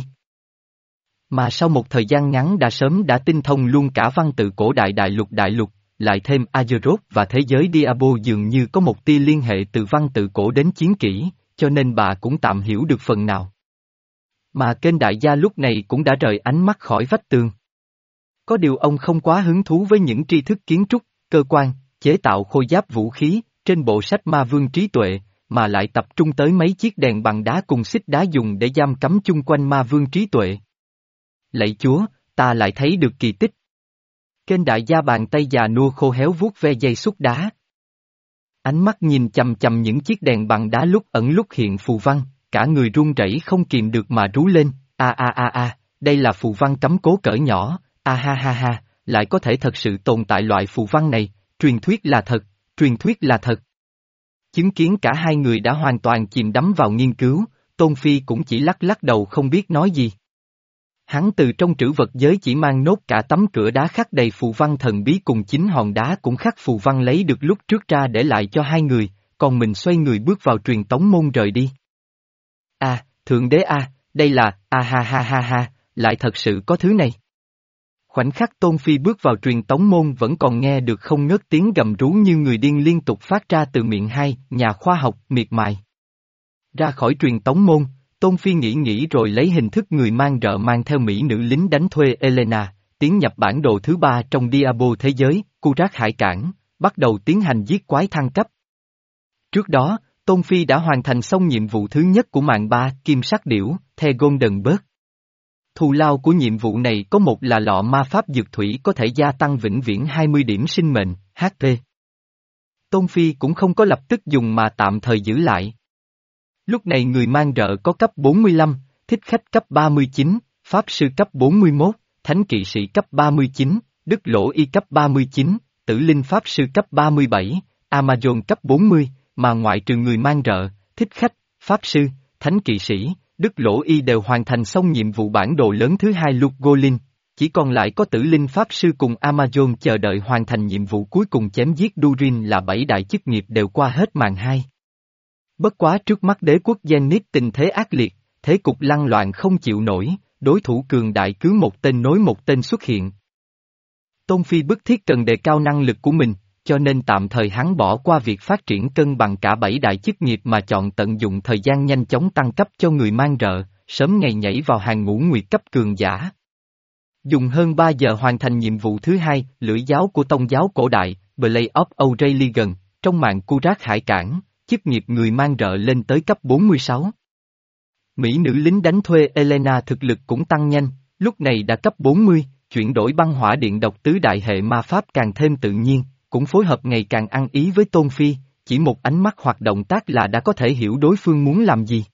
mà sau một thời gian ngắn đã sớm đã tinh thông luôn cả văn tự cổ đại đại lục đại lục, lại thêm Azeroth và thế giới Diabo dường như có một tia liên hệ từ văn tự cổ đến chiến kỹ, cho nên bà cũng tạm hiểu được phần nào. Mà kênh đại gia lúc này cũng đã rời ánh mắt khỏi vách tường. Có điều ông không quá hứng thú với những tri thức kiến trúc, cơ quan, chế tạo khôi giáp vũ khí, trên bộ sách Ma Vương Trí Tuệ, mà lại tập trung tới mấy chiếc đèn bằng đá cùng xích đá dùng để giam cấm chung quanh Ma Vương Trí Tuệ. Lạy Chúa, ta lại thấy được kỳ tích. Kênh đại gia bàn tay già nua khô héo vuốt ve dây xúc đá. Ánh mắt nhìn chằm chằm những chiếc đèn bằng đá lúc ẩn lúc hiện phù văn, cả người run rẩy không kìm được mà rú lên, a a a a, đây là phù văn cấm cố cỡ nhỏ, a ha ha ha, lại có thể thật sự tồn tại loại phù văn này, truyền thuyết là thật, truyền thuyết là thật. Chứng kiến cả hai người đã hoàn toàn chìm đắm vào nghiên cứu, Tôn Phi cũng chỉ lắc lắc đầu không biết nói gì. Hắn từ trong trữ vật giới chỉ mang nốt cả tấm cửa đá khắc đầy phù văn thần bí cùng chính hòn đá cũng khắc phù văn lấy được lúc trước ra để lại cho hai người, còn mình xoay người bước vào truyền tống môn rời đi. À, Thượng Đế a, đây là, a ha ha ha ha, lại thật sự có thứ này. Khoảnh khắc Tôn Phi bước vào truyền tống môn vẫn còn nghe được không ngớt tiếng gầm rú như người điên liên tục phát ra từ miệng hai nhà khoa học miệt mài. Ra khỏi truyền tống môn, Tôn Phi nghĩ nghĩ rồi lấy hình thức người mang rợ mang theo mỹ nữ lính đánh thuê Elena, tiến nhập bản đồ thứ ba trong Diablo thế giới, Kurak hải cảng, bắt đầu tiến hành giết quái thăng cấp. Trước đó, Tôn Phi đã hoàn thành xong nhiệm vụ thứ nhất của màn ba, Kim sắc điểu, The Golden Bird. Thù lao của nhiệm vụ này có một là lọ ma pháp dược thủy có thể gia tăng vĩnh viễn hai mươi điểm sinh mệnh, hát pê. Tôn Phi cũng không có lập tức dùng mà tạm thời giữ lại. Lúc này người mang rợ có cấp bốn mươi lăm, thích khách cấp ba mươi chín, pháp sư cấp bốn mươi mốt, thánh kỵ sĩ cấp ba mươi chín, đức lỗ y cấp ba mươi chín, tử linh pháp sư cấp ba mươi bảy, Amazon cấp bốn mươi, mà ngoại trừ người mang rợ, thích khách, pháp sư, thánh kỵ sĩ, đức lỗ y đều hoàn thành xong nhiệm vụ bản đồ lớn thứ hai Lục Golin, chỉ còn lại có tử linh pháp sư cùng Amazon chờ đợi hoàn thành nhiệm vụ cuối cùng chém giết Durin là bảy đại chức nghiệp đều qua hết màn hai. Bất quá trước mắt đế quốc Zenith tình thế ác liệt, thế cục lăng loạn không chịu nổi, đối thủ cường đại cứ một tên nối một tên xuất hiện. Tôn Phi bức thiết cần đề cao năng lực của mình, cho nên tạm thời hắn bỏ qua việc phát triển cân bằng cả bảy đại chức nghiệp mà chọn tận dụng thời gian nhanh chóng tăng cấp cho người mang rợ, sớm ngày nhảy vào hàng ngũ nguyệt cấp cường giả. Dùng hơn ba giờ hoàn thành nhiệm vụ thứ hai, lưỡi giáo của tông giáo cổ đại, Blade of Aurelian, trong mạng Kurak hải cảng, chức nghiệp người mang rợ lên tới cấp bốn mươi sáu. Mỹ nữ lính đánh thuê Elena thực lực cũng tăng nhanh, lúc này đã cấp bốn mươi, chuyển đổi băng hỏa điện độc tứ đại hệ ma pháp càng thêm tự nhiên, cũng phối hợp ngày càng ăn ý với Tôn Phi, chỉ một ánh mắt hoặc động tác là đã có thể hiểu đối phương muốn làm gì.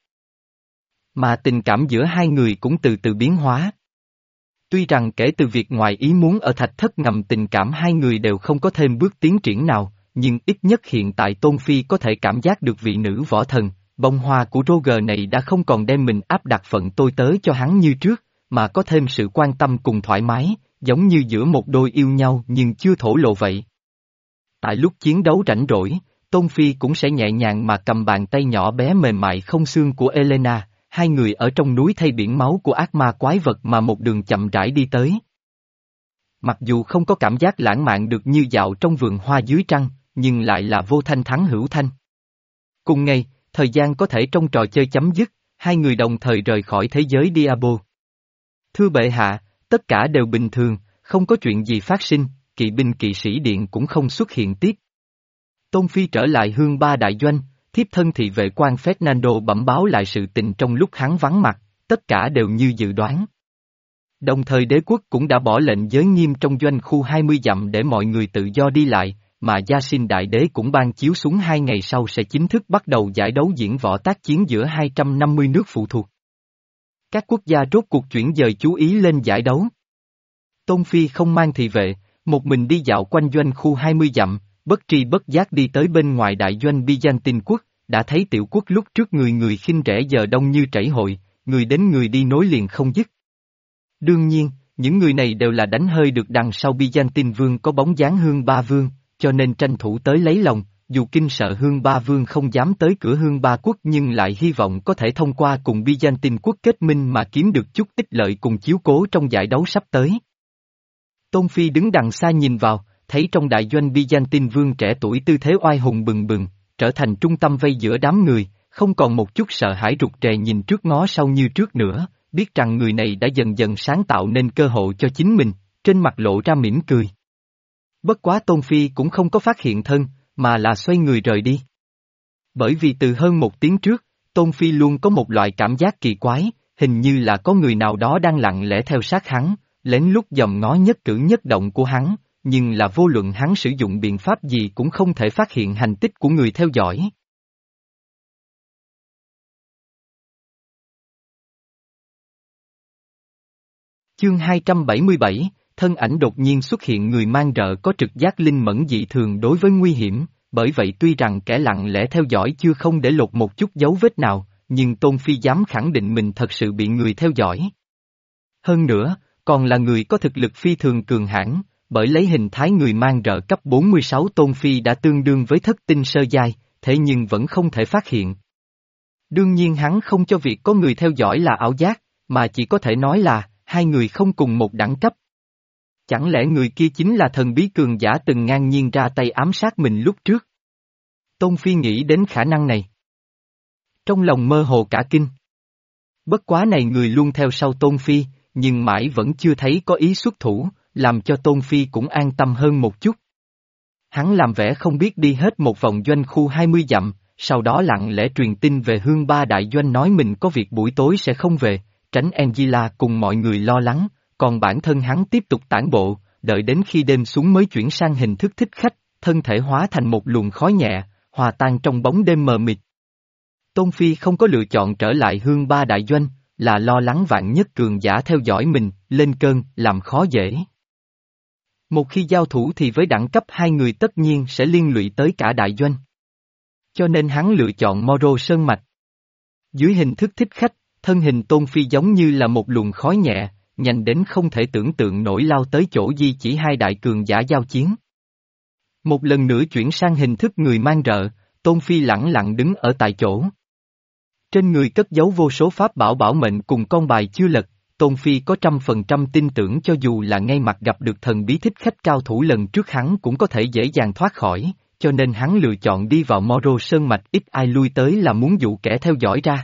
Mà tình cảm giữa hai người cũng từ từ biến hóa. Tuy rằng kể từ việc ngoài ý muốn ở thạch thất ngầm tình cảm hai người đều không có thêm bước tiến triển nào, nhưng ít nhất hiện tại Tôn Phi có thể cảm giác được vị nữ võ thần, bông hoa của Roger này đã không còn đem mình áp đặt phận tôi tớ cho hắn như trước, mà có thêm sự quan tâm cùng thoải mái, giống như giữa một đôi yêu nhau nhưng chưa thổ lộ vậy. Tại lúc chiến đấu rảnh rỗi, Tôn Phi cũng sẽ nhẹ nhàng mà cầm bàn tay nhỏ bé mềm mại không xương của Elena, hai người ở trong núi thay biển máu của ác ma quái vật mà một đường chậm rãi đi tới. Mặc dù không có cảm giác lãng mạn được như dạo trong vườn hoa dưới trăng, nhưng lại là vô thanh thắng hữu thanh. Cùng ngày, thời gian có thể trong trò chơi chấm dứt, hai người đồng thời rời khỏi thế giới Diablo. Thưa bệ hạ, tất cả đều bình thường, không có chuyện gì phát sinh, kỵ binh kỵ sĩ điện cũng không xuất hiện tiếp. Tôn Phi trở lại hương ba đại doanh, thiếp thân thị vệ quan Fernando bẩm báo lại sự tình trong lúc hắn vắng mặt, tất cả đều như dự đoán. Đồng thời đế quốc cũng đã bỏ lệnh giới nghiêm trong doanh khu hai mươi dặm để mọi người tự do đi lại, mà Gia Sinh Đại Đế cũng ban chiếu xuống hai ngày sau sẽ chính thức bắt đầu giải đấu diễn võ tác chiến giữa hai trăm năm mươi nước phụ thuộc. Các quốc gia rốt cuộc chuyển dời chú ý lên giải đấu. Tôn Phi không mang thị vệ, một mình đi dạo quanh doanh khu hai mươi dặm, bất tri bất giác đi tới bên ngoài đại doanh Byzantine quốc, đã thấy tiểu quốc lúc trước người người khinh rẻ giờ đông như chảy hội, người đến người đi nối liền không dứt. Đương nhiên, những người này đều là đánh hơi được đằng sau Byzantine vương có bóng dáng Hương Ba Vương, cho nên tranh thủ tới lấy lòng, dù kinh sợ Hương Ba Vương không dám tới cửa Hương Ba quốc nhưng lại hy vọng có thể thông qua cùng Byzantine quốc kết minh mà kiếm được chút ích lợi cùng chiếu cố trong giải đấu sắp tới. Tôn Phi đứng đằng xa nhìn vào, thấy trong đại doanh Byzantine vương trẻ tuổi tư thế oai hùng bừng bừng, trở thành trung tâm vây giữa đám người, không còn một chút sợ hãi rụt rè nhìn trước ngó sau như trước nữa, biết rằng người này đã dần dần sáng tạo nên cơ hội cho chính mình, trên mặt lộ ra mỉm cười. Bất quá Tôn Phi cũng không có phát hiện thân, mà là xoay người rời đi. Bởi vì từ hơn một tiếng trước, Tôn Phi luôn có một loại cảm giác kỳ quái, hình như là có người nào đó đang lặng lẽ theo sát hắn, lén lút dòm ngó nhất cử nhất động của hắn, nhưng là vô luận hắn sử dụng biện pháp gì cũng không thể phát hiện hành tích của người theo dõi. Chương hai trăm bảy mươi bảy, thân ảnh đột nhiên xuất hiện người mang rợ có trực giác linh mẫn dị thường đối với nguy hiểm, bởi vậy tuy rằng kẻ lặng lẽ theo dõi chưa không để lột một chút dấu vết nào, nhưng Tôn Phi dám khẳng định mình thật sự bị người theo dõi. Hơn nữa, còn là người có thực lực phi thường cường hãn, bởi lấy hình thái người mang rợ cấp bốn mươi sáu Tôn Phi đã tương đương với thất tinh sơ giai, thế nhưng vẫn không thể phát hiện. Đương nhiên hắn không cho việc có người theo dõi là ảo giác, mà chỉ có thể nói là, hai người không cùng một đẳng cấp. Chẳng lẽ người kia chính là thần bí cường giả từng ngang nhiên ra tay ám sát mình lúc trước? Tôn Phi nghĩ đến khả năng này. Trong lòng mơ hồ cả kinh. Bất quá này người luôn theo sau Tôn Phi, nhưng mãi vẫn chưa thấy có ý xuất thủ, làm cho Tôn Phi cũng an tâm hơn một chút. Hắn làm vẻ không biết đi hết một vòng doanh khu hai mươi dặm, sau đó lặng lẽ truyền tin về Hương Ba Đại Doanh nói mình có việc buổi tối sẽ không về, tránh Angela cùng mọi người lo lắng, còn bản thân hắn tiếp tục tản bộ, đợi đến khi đêm xuống mới chuyển sang hình thức thích khách, thân thể hóa thành một luồng khói nhẹ, hòa tan trong bóng đêm mờ mịt. Tôn Phi không có lựa chọn trở lại Hương Ba Đại Doanh, là lo lắng vạn nhất cường giả theo dõi mình, lên cơn, làm khó dễ. Một khi giao thủ thì với đẳng cấp hai người tất nhiên sẽ liên lụy tới cả đại doanh. Cho nên hắn lựa chọn Moro Sơn Mạch. Dưới hình thức thích khách, thân hình Tôn Phi giống như là một luồng khói nhẹ, nhanh đến không thể tưởng tượng nổi lao tới chỗ di chỉ hai đại cường giả giao chiến. Một lần nữa chuyển sang hình thức người mang rợ, Tôn Phi lẳng lặng đứng ở tại chỗ. Trên người cất giấu vô số pháp bảo bảo mệnh cùng con bài chưa lật, Tôn Phi có trăm phần trăm tin tưởng cho dù là ngay mặt gặp được thần bí thích khách cao thủ lần trước hắn cũng có thể dễ dàng thoát khỏi, cho nên hắn lựa chọn đi vào Moro Sơn Mạch ít ai lui tới là muốn dụ kẻ theo dõi ra.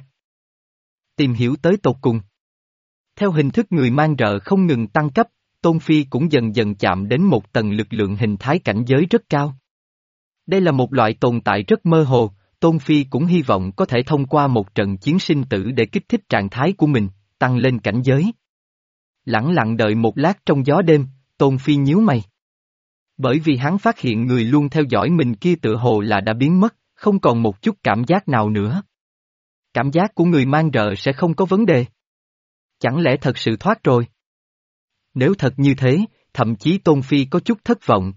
Tìm hiểu tới tột cùng. Theo hình thức người mang rợ không ngừng tăng cấp, Tôn Phi cũng dần dần chạm đến một tầng lực lượng hình thái cảnh giới rất cao. Đây là một loại tồn tại rất mơ hồ, Tôn Phi cũng hy vọng có thể thông qua một trận chiến sinh tử để kích thích trạng thái của mình, tăng lên cảnh giới. Lẳng lặng đợi một lát trong gió đêm, Tôn Phi nhíu mày. Bởi vì hắn phát hiện người luôn theo dõi mình kia tựa hồ là đã biến mất, không còn một chút cảm giác nào nữa. Cảm giác của người mang rợ sẽ không có vấn đề. Chẳng lẽ thật sự thoát rồi? Nếu thật như thế, thậm chí Tôn Phi có chút thất vọng.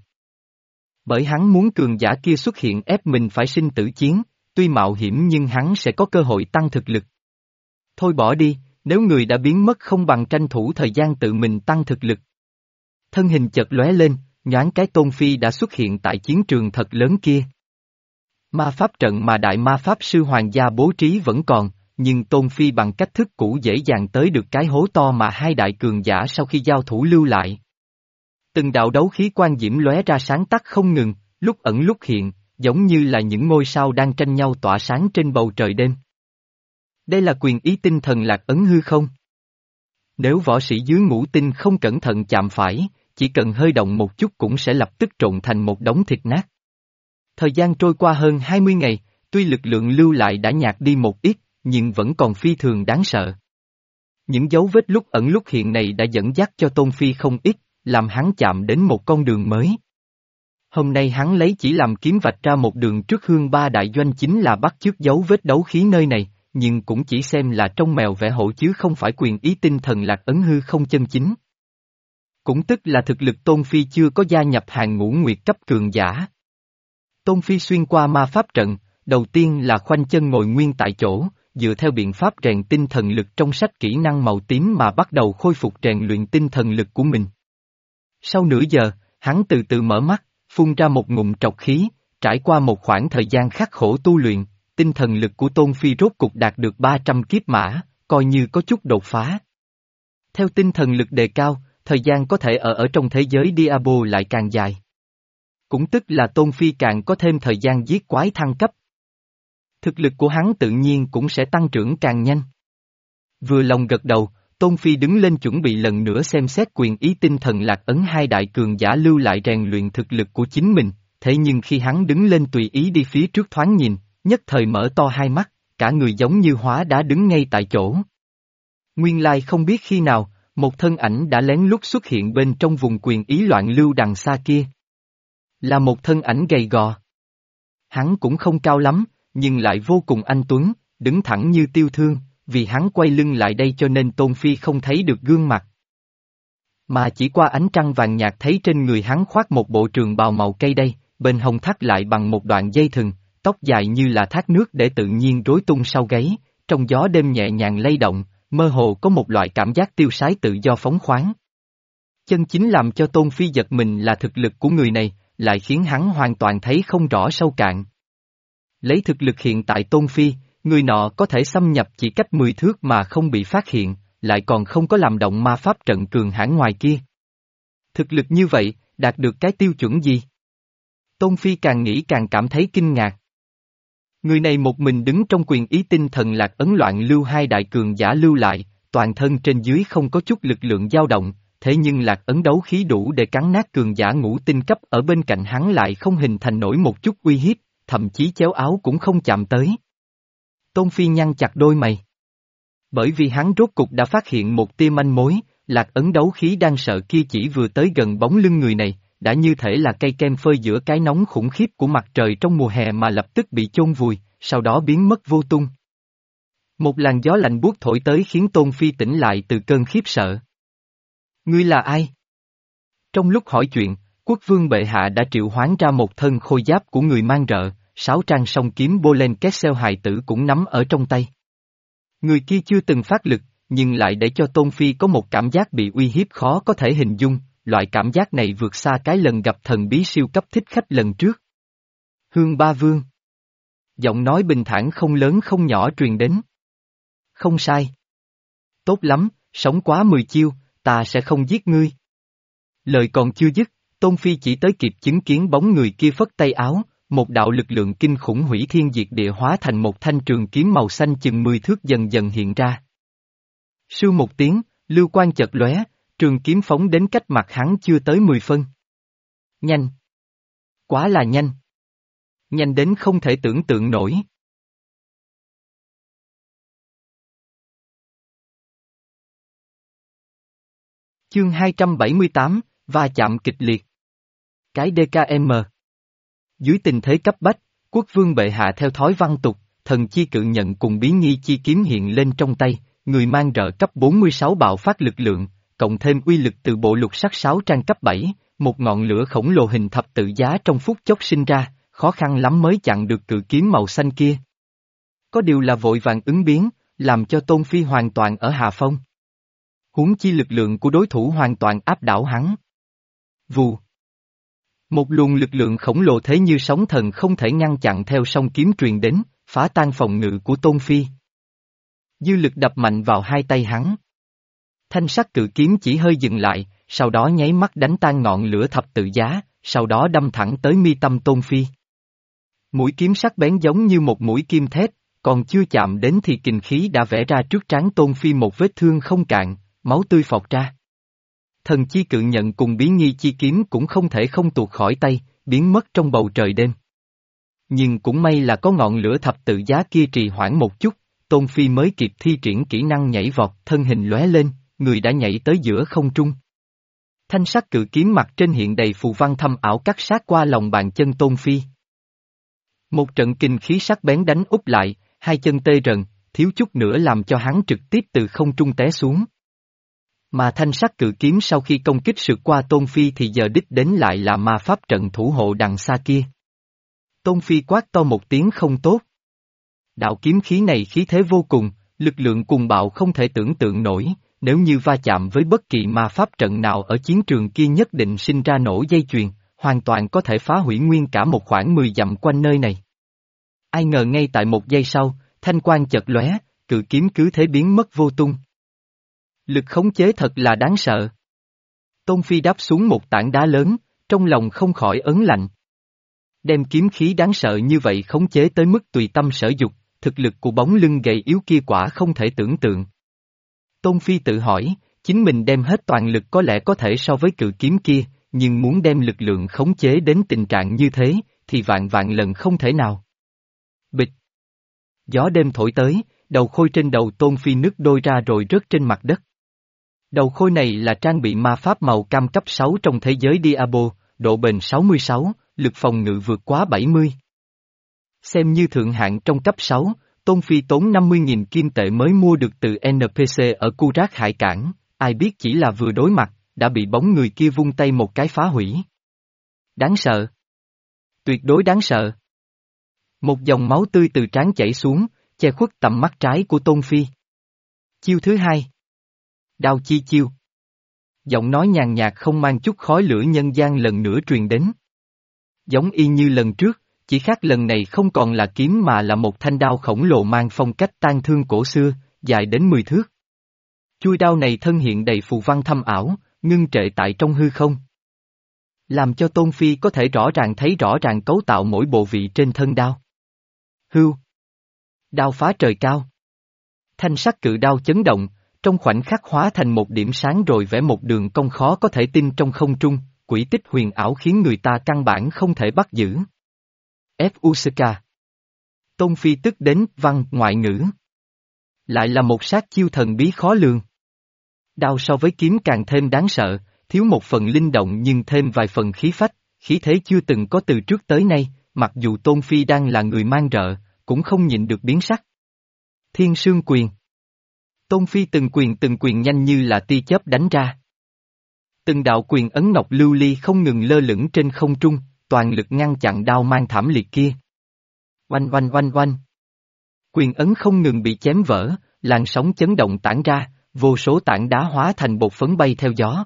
Bởi hắn muốn cường giả kia xuất hiện ép mình phải sinh tử chiến, tuy mạo hiểm nhưng hắn sẽ có cơ hội tăng thực lực. Thôi bỏ đi, nếu người đã biến mất không bằng tranh thủ thời gian tự mình tăng thực lực. Thân hình chợt lóe lên, nhoáng cái Tôn Phi đã xuất hiện tại chiến trường thật lớn kia. Ma pháp trận mà đại ma pháp sư hoàng gia bố trí vẫn còn, nhưng Tôn Phi bằng cách thức cũ dễ dàng tới được cái hố to mà hai đại cường giả sau khi giao thủ lưu lại. Từng đạo đấu khí quan diễm lóe ra sáng tắt không ngừng, lúc ẩn lúc hiện, giống như là những ngôi sao đang tranh nhau tỏa sáng trên bầu trời đêm. Đây là quyền ý tinh thần lạc ấn hư không? Nếu võ sĩ dưới ngũ tinh không cẩn thận chạm phải, chỉ cần hơi động một chút cũng sẽ lập tức trộn thành một đống thịt nát. Thời gian trôi qua hơn hai mươi ngày, tuy lực lượng lưu lại đã nhạt đi một ít, nhưng vẫn còn phi thường đáng sợ. Những dấu vết lúc ẩn lúc hiện này đã dẫn dắt cho Tôn Phi không ít, làm hắn chạm đến một con đường mới. Hôm nay hắn lấy chỉ làm kiếm vạch ra một đường trước Hương Ba Đại Doanh chính là bắt chước dấu vết đấu khí nơi này, nhưng cũng chỉ xem là trong mèo vẽ hổ chứ không phải quyền ý tinh thần lạc ấn hư không chân chính. Cũng tức là thực lực Tôn Phi chưa có gia nhập hàng ngũ nguyệt cấp cường giả. Tôn Phi xuyên qua ma pháp trận, đầu tiên là khoanh chân ngồi nguyên tại chỗ, dựa theo biện pháp rèn tinh thần lực trong sách kỹ năng màu tím mà bắt đầu khôi phục rèn luyện tinh thần lực của mình. Sau nửa giờ, hắn từ từ mở mắt, phun ra một ngụm trọc khí, trải qua một khoảng thời gian khắc khổ tu luyện, tinh thần lực của Tôn Phi rốt cục đạt được ba trăm kiếp mã, coi như có chút đột phá. Theo tinh thần lực đề cao, thời gian có thể ở ở trong thế giới Diablo lại càng dài. Cũng tức là Tôn Phi càng có thêm thời gian giết quái thăng cấp. Thực lực của hắn tự nhiên cũng sẽ tăng trưởng càng nhanh. Vừa lòng gật đầu, Tôn Phi đứng lên chuẩn bị lần nữa xem xét quyền ý tinh thần lạc ấn hai đại cường giả lưu lại rèn luyện thực lực của chính mình, thế nhưng khi hắn đứng lên tùy ý đi phía trước thoáng nhìn, nhất thời mở to hai mắt, cả người giống như hóa đá đứng ngay tại chỗ. Nguyên lai không biết khi nào, một thân ảnh đã lén lút xuất hiện bên trong vùng quyền ý loạn lưu đằng xa kia. Là một thân ảnh gầy gò. Hắn cũng không cao lắm, nhưng lại vô cùng anh tuấn, đứng thẳng như tiêu thương, vì hắn quay lưng lại đây cho nên Tôn Phi không thấy được gương mặt. Mà chỉ qua ánh trăng vàng nhạt thấy trên người hắn khoác một bộ trường bào màu cây đay, bên hông thắt lại bằng một đoạn dây thừng, tóc dài như là thác nước để tự nhiên rối tung sau gáy, trong gió đêm nhẹ nhàng lay động, mơ hồ có một loại cảm giác tiêu sái tự do phóng khoáng. Chân chính làm cho Tôn Phi giật mình là thực lực của người này, lại khiến hắn hoàn toàn thấy không rõ sâu cạn. Lấy thực lực hiện tại Tôn Phi, người nọ có thể xâm nhập chỉ cách mười thước mà không bị phát hiện, lại còn không có làm động ma pháp trận cường hãn ngoài kia. Thực lực như vậy, đạt được cái tiêu chuẩn gì? Tôn Phi càng nghĩ càng cảm thấy kinh ngạc. Người này một mình đứng trong quyền ý tinh thần Lạc Ấn Loạn Lưu hai đại cường giả lưu lại, toàn thân trên dưới không có chút lực lượng dao động, thế nhưng Lạc Ấn đấu khí đủ để cắn nát cường giả ngũ tinh cấp ở bên cạnh hắn lại không hình thành nổi một chút uy hiếp, thậm chí chéo áo cũng không chạm tới. Tôn Phi nhăn chặt đôi mày. Bởi vì hắn rốt cục đã phát hiện một tia manh mối, Lạc Ấn đấu khí đang sợ kia chỉ vừa tới gần bóng lưng người này, đã như thể là cây kem phơi giữa cái nóng khủng khiếp của mặt trời trong mùa hè mà lập tức bị chôn vùi, sau đó biến mất vô tung. Một làn gió lạnh buốt thổi tới khiến Tôn Phi tỉnh lại từ cơn khiếp sợ. Ngươi là ai? Trong lúc hỏi chuyện, quốc vương bệ hạ đã triệu hoán ra một thân khôi giáp của người mang rợ, sáu trang song kiếm bô lên két xeo hài tử cũng nắm ở trong tay. Người kia chưa từng phát lực, nhưng lại để cho Tôn Phi có một cảm giác bị uy hiếp khó có thể hình dung, loại cảm giác này vượt xa cái lần gặp thần bí siêu cấp thích khách lần trước. Hương Ba Vương. Giọng nói bình thản không lớn không nhỏ truyền đến. Không sai. Tốt lắm, sống quá mười chiêu, ta sẽ không giết ngươi. Lời còn chưa dứt, Tôn Phi chỉ tới kịp chứng kiến bóng người kia phất tay áo, một đạo lực lượng kinh khủng hủy thiên diệt địa hóa thành một thanh trường kiếm màu xanh chừng mười thước dần dần hiện ra. Sưu một tiếng, lưu quang chợt lóe, trường kiếm phóng đến cách mặt hắn chưa tới mười phân. Nhanh. Quá là nhanh. Nhanh đến không thể tưởng tượng nổi. Chương hai trăm bảy mươi tám, va chạm kịch liệt. Cái đê ca em. Dưới tình thế cấp bách, quốc vương bệ hạ theo thói văn tục, thần chi cự nhận cùng bí nhi chi kiếm hiện lên trong tay, người mang rợ cấp bốn mươi sáu bạo phát lực lượng, cộng thêm uy lực từ bộ lục sắc sáu trang cấp bảy, một ngọn lửa khổng lồ hình thập tự giá trong phút chốc sinh ra, khó khăn lắm mới chặn được cự kiếm màu xanh kia. Có điều là vội vàng ứng biến, làm cho Tôn Phi hoàn toàn ở hạ phong. Huống chi lực lượng của đối thủ hoàn toàn áp đảo hắn. Vù. Một luồng lực lượng khổng lồ thế như sóng thần không thể ngăn chặn theo song kiếm truyền đến, phá tan phòng ngự của Tôn Phi. Dư lực đập mạnh vào hai tay hắn. Thanh sắc cự kiếm chỉ hơi dừng lại, sau đó nháy mắt đánh tan ngọn lửa thập tự giá, sau đó đâm thẳng tới mi tâm Tôn Phi. Mũi kiếm sắc bén giống như một mũi kim thép, còn chưa chạm đến thì kình khí đã vẽ ra trước trán Tôn Phi một vết thương không cạn, máu tươi phọt ra. Thần chi cự nhận cùng bí nhi chi kiếm cũng không thể không tuột khỏi tay, biến mất trong bầu trời đêm. Nhưng cũng may là có ngọn lửa thập tự giá kia trì hoãn một chút, Tôn Phi mới kịp thi triển kỹ năng nhảy vọt, thân hình lóe lên, người đã nhảy tới giữa không trung. Thanh sắc cự kiếm mặt trên hiện đầy phù văn thâm ảo cắt sát qua lòng bàn chân Tôn Phi. Một trận kình khí sắc bén đánh úp lại, hai chân tê rần, thiếu chút nữa làm cho hắn trực tiếp từ không trung té xuống. Mà thanh sắc cự kiếm sau khi công kích sượt qua Tôn Phi thì giờ đích đến lại là ma pháp trận thủ hộ đằng xa kia. Tôn Phi quát to một tiếng không tốt. Đạo kiếm khí này khí thế vô cùng, lực lượng cuồng bạo không thể tưởng tượng nổi, nếu như va chạm với bất kỳ ma pháp trận nào ở chiến trường kia nhất định sinh ra nổ dây chuyền, hoàn toàn có thể phá hủy nguyên cả một khoảng mười dặm quanh nơi này. Ai ngờ ngay tại một giây sau, thanh quang chợt lóe, cự kiếm cứ thế biến mất vô tung. Lực khống chế thật là đáng sợ. Tôn Phi đáp xuống một tảng đá lớn, trong lòng không khỏi ớn lạnh. Đem kiếm khí đáng sợ như vậy khống chế tới mức tùy tâm sở dục, thực lực của bóng lưng gầy yếu kia quả không thể tưởng tượng. Tôn Phi tự hỏi, chính mình đem hết toàn lực có lẽ có thể so với cự kiếm kia, nhưng muốn đem lực lượng khống chế đến tình trạng như thế, thì vạn vạn lần không thể nào. Bịch. Gió đêm thổi tới, đầu khôi trên đầu Tôn Phi nứt đôi ra rồi rớt trên mặt đất. Đầu khôi này là trang bị ma pháp màu cam cấp sáu trong thế giới Diablo, độ bền sáu mươi sáu, lực phòng ngự vượt quá bảy mươi. Xem như thượng hạng trong cấp sáu, Tôn Phi tốn năm mươi nghìn kim tệ mới mua được từ en pê xê ở Cu Rác Hải Cảng, ai biết chỉ là vừa đối mặt, đã bị bóng người kia vung tay một cái phá hủy. Đáng sợ. Tuyệt đối đáng sợ. Một dòng máu tươi từ trán chảy xuống, che khuất tầm mắt trái của Tôn Phi. Chiêu thứ hai. Đao chi chiêu. Giọng nói nhàn nhạt không mang chút khói lửa nhân gian lần nữa truyền đến. Giống y như lần trước, chỉ khác lần này không còn là kiếm mà là một thanh đao khổng lồ mang phong cách tang thương cổ xưa, dài đến mười thước. Chuôi đao này thân hiện đầy phù văn thâm ảo, ngưng trệ tại trong hư không, Làm cho Tôn Phi có thể rõ ràng thấy rõ ràng cấu tạo mỗi bộ vị trên thân đao. Hưu. Đao phá trời cao. Thanh sắc cự đao chấn động, trong khoảnh khắc hóa thành một điểm sáng rồi vẽ một đường cong khó có thể tin trong không trung, quỹ tích huyền ảo khiến người ta căn bản không thể bắt giữ. F. Usuka. Tôn Phi tức đến văn ngoại ngữ. Lại là một sát chiêu thần bí khó lường. Đao so với kiếm càng thêm đáng sợ, thiếu một phần linh động nhưng thêm vài phần khí phách, khí thế chưa từng có từ trước tới nay, mặc dù Tôn Phi đang là người mang rợ, cũng không nhịn được biến sắc. Thiên Sương Quyền. Tôn Phi từng quyền từng quyền nhanh như là tia chớp đánh ra. Từng đạo quyền ấn ngọc lưu ly không ngừng lơ lửng trên không trung, toàn lực ngăn chặn đao mang thảm liệt kia. Oanh oanh oanh oanh. Quyền ấn không ngừng bị chém vỡ, làn sóng chấn động tản ra, vô số tảng đá hóa thành bột phấn bay theo gió.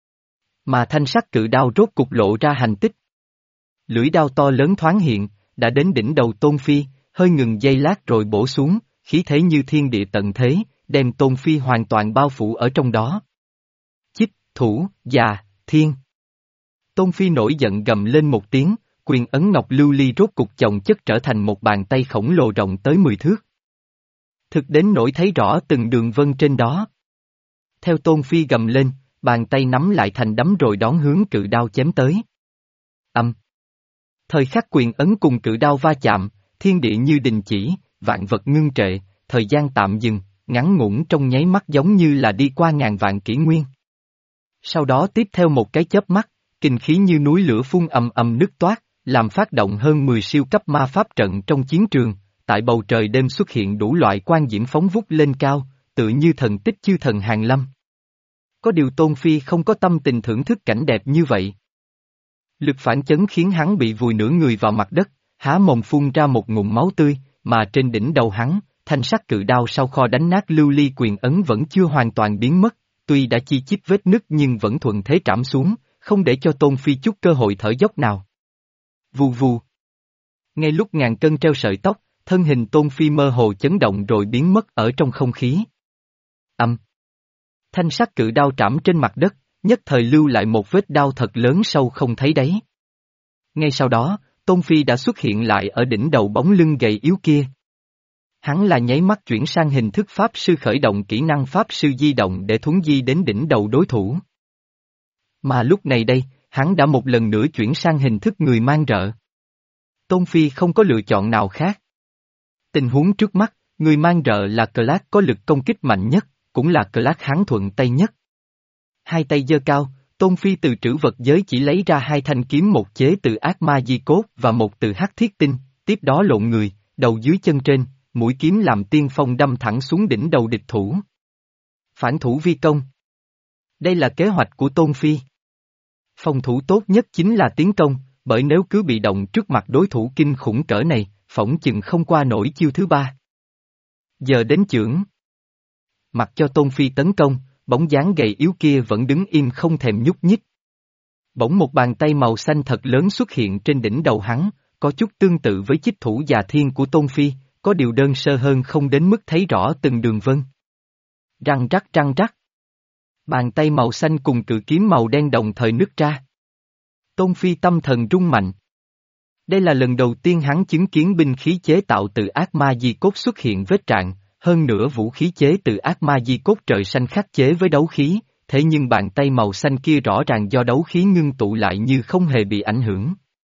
Mà thanh sắc cự đao rốt cục lộ ra hành tích. Lưỡi đao to lớn thoáng hiện, đã đến đỉnh đầu Tôn Phi, hơi ngừng giây lát rồi bổ xuống, khí thế như thiên địa tận thế, đem Tôn Phi hoàn toàn bao phủ ở trong đó. Chích, thủ, già, thiên. Tôn Phi nổi giận gầm lên một tiếng, quyền ấn ngọc lưu ly rốt cục chồng chất trở thành một bàn tay khổng lồ rộng tới mười thước. Thực đến nỗi thấy rõ từng đường vân trên đó. Theo Tôn Phi gầm lên, bàn tay nắm lại thành đấm rồi đón hướng cự đao chém tới. Âm. Thời khắc quyền ấn cùng cự đao va chạm, thiên địa như đình chỉ, vạn vật ngưng trệ, thời gian tạm dừng, ngắn ngủn trong nháy mắt giống như là đi qua ngàn vạn kỷ nguyên. Sau đó tiếp theo một cái chớp mắt, kinh khí như núi lửa phun ầm ầm nứt toát, làm phát động hơn mười siêu cấp ma pháp trận trong chiến trường, tại bầu trời đêm xuất hiện đủ loại quan diễm phóng vút lên cao, tự như thần tích chư thần hàng lâm. Có điều Tôn Phi không có tâm tình thưởng thức cảnh đẹp như vậy. Lực phản chấn khiến hắn bị vùi nửa người vào mặt đất, há mồm phun ra một ngụm máu tươi, mà trên đỉnh đầu hắn, thanh sắc cự đao sau kho đánh nát lưu ly quyền ấn vẫn chưa hoàn toàn biến mất, tuy đã chi chít vết nứt nhưng vẫn thuận thế trảm xuống, không để cho Tôn Phi chút cơ hội thở dốc nào. Vù vù. Ngay lúc ngàn cân treo sợi tóc, thân hình Tôn Phi mơ hồ chấn động rồi biến mất ở trong không khí. Âm. Thanh sắc cự đao trảm trên mặt đất, nhất thời lưu lại một vết đao thật lớn sâu không thấy đáy. Ngay sau đó, Tôn Phi đã xuất hiện lại ở đỉnh đầu bóng lưng gầy yếu kia. Hắn là nháy mắt chuyển sang hình thức Pháp Sư khởi động kỹ năng Pháp Sư di động để thuấn di đến đỉnh đầu đối thủ. Mà lúc này đây, hắn đã một lần nữa chuyển sang hình thức người mang rợ. Tôn Phi không có lựa chọn nào khác. Tình huống trước mắt, người mang rợ là class có lực công kích mạnh nhất, cũng là class hắn thuận tay nhất. Hai tay giơ cao, Tôn Phi từ trữ vật giới chỉ lấy ra hai thanh kiếm, một chế từ ác ma di cốt và một từ hắc thiết tinh, tiếp đó lộn người, đầu dưới chân trên, mũi kiếm làm tiên phong đâm thẳng xuống đỉnh đầu địch thủ. Phản thủ vi công. Đây là kế hoạch của Tôn Phi. Phòng thủ tốt nhất chính là tiến công, bởi nếu cứ bị động trước mặt đối thủ kinh khủng cỡ này, phỏng chừng không qua nổi chiêu thứ ba. Giờ đến chưởng. Mặc cho Tôn Phi tấn công, bóng dáng gầy yếu kia vẫn đứng im không thèm nhúc nhích. Bỗng một bàn tay màu xanh thật lớn xuất hiện trên đỉnh đầu hắn, có chút tương tự với chích thủ già thiên của Tôn Phi, có điều đơn sơ hơn không đến mức thấy rõ từng đường vân. Răng rắc răng rắc. Bàn tay màu xanh cùng cự kiếm màu đen đồng thời nứt ra. Tôn Phi tâm thần rung mạnh. Đây là lần đầu tiên hắn chứng kiến binh khí chế tạo từ ác ma di cốt xuất hiện vết rạn, hơn nữa vũ khí chế từ ác ma di cốt trời xanh khắc chế với đấu khí, thế nhưng bàn tay màu xanh kia rõ ràng do đấu khí ngưng tụ lại như không hề bị ảnh hưởng.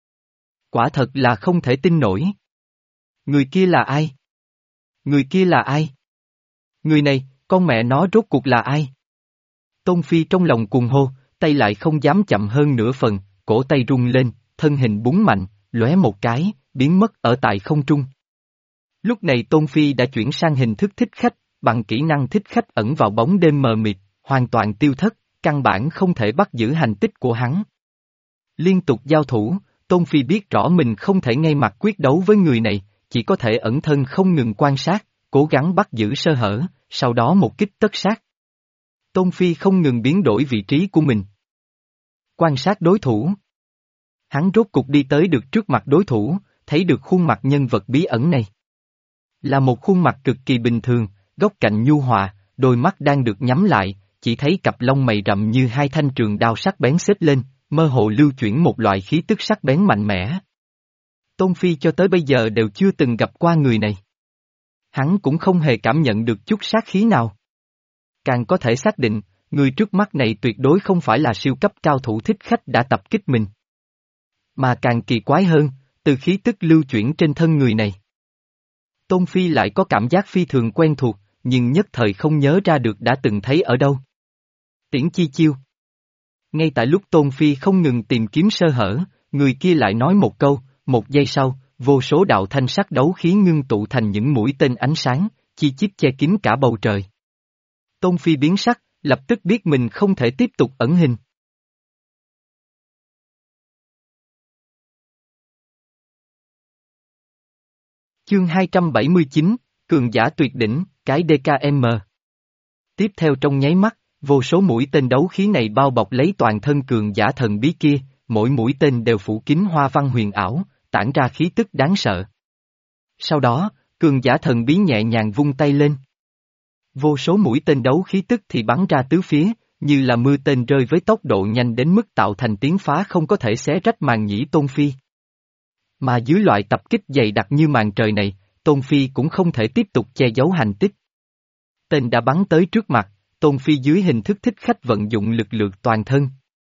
Quả thật là không thể tin nổi. Người kia là ai? Người kia là ai? Người này, con mẹ nó rốt cuộc là ai? Tôn Phi trong lòng cuồng hô, tay lại không dám chậm hơn nửa phần, cổ tay rung lên, thân hình búng mạnh, lóe một cái, biến mất ở tại không trung. Lúc này Tôn Phi đã chuyển sang hình thức thích khách, bằng kỹ năng thích khách ẩn vào bóng đêm mờ mịt, hoàn toàn tiêu thất, căn bản không thể bắt giữ hành tích của hắn. Liên tục giao thủ, Tôn Phi biết rõ mình không thể ngay mặt quyết đấu với người này, chỉ có thể ẩn thân không ngừng quan sát, cố gắng bắt giữ sơ hở, sau đó một kích tất sát. Tôn Phi không ngừng biến đổi vị trí của mình. Quan sát đối thủ. Hắn rốt cục đi tới được trước mặt đối thủ, thấy được khuôn mặt nhân vật bí ẩn này. Là một khuôn mặt cực kỳ bình thường, góc cạnh nhu hòa, đôi mắt đang được nhắm lại, chỉ thấy cặp lông mày rậm như hai thanh trường đao sắc bén xếp lên, mơ hồ lưu chuyển một loại khí tức sắc bén mạnh mẽ. Tôn Phi cho tới bây giờ đều chưa từng gặp qua người này. Hắn cũng không hề cảm nhận được chút sát khí nào. Càng có thể xác định, người trước mắt này tuyệt đối không phải là siêu cấp cao thủ thích khách đã tập kích mình. Mà càng kỳ quái hơn, từ khí tức lưu chuyển trên thân người này. Tôn Phi lại có cảm giác phi thường quen thuộc, nhưng nhất thời không nhớ ra được đã từng thấy ở đâu. Tiễn chi chiêu. Ngay tại lúc Tôn Phi không ngừng tìm kiếm sơ hở, người kia lại nói một câu, một giây sau, vô số đạo thanh sắc đấu khí ngưng tụ thành những mũi tên ánh sáng, chi chít che kín cả bầu trời. Tôn Phi biến sắc, lập tức biết mình không thể tiếp tục ẩn hình. Chương hai trăm bảy mươi chín, Cường giả tuyệt đỉnh, cái đê ca em. Tiếp theo trong nháy mắt, vô số mũi tên đấu khí này bao bọc lấy toàn thân cường giả thần bí kia, mỗi mũi tên đều phủ kín hoa văn huyền ảo, tản ra khí tức đáng sợ. Sau đó, cường giả thần bí nhẹ nhàng vung tay lên. Vô số mũi tên đấu khí tức thì bắn ra tứ phía, như là mưa tên rơi với tốc độ nhanh đến mức tạo thành tiếng phá không có thể xé rách màn nhĩ Tôn Phi. Mà dưới loại tập kích dày đặc như màn trời này, Tôn Phi cũng không thể tiếp tục che giấu hành tích. Tên đã bắn tới trước mặt, Tôn Phi dưới hình thức thích khách vận dụng lực lượng toàn thân.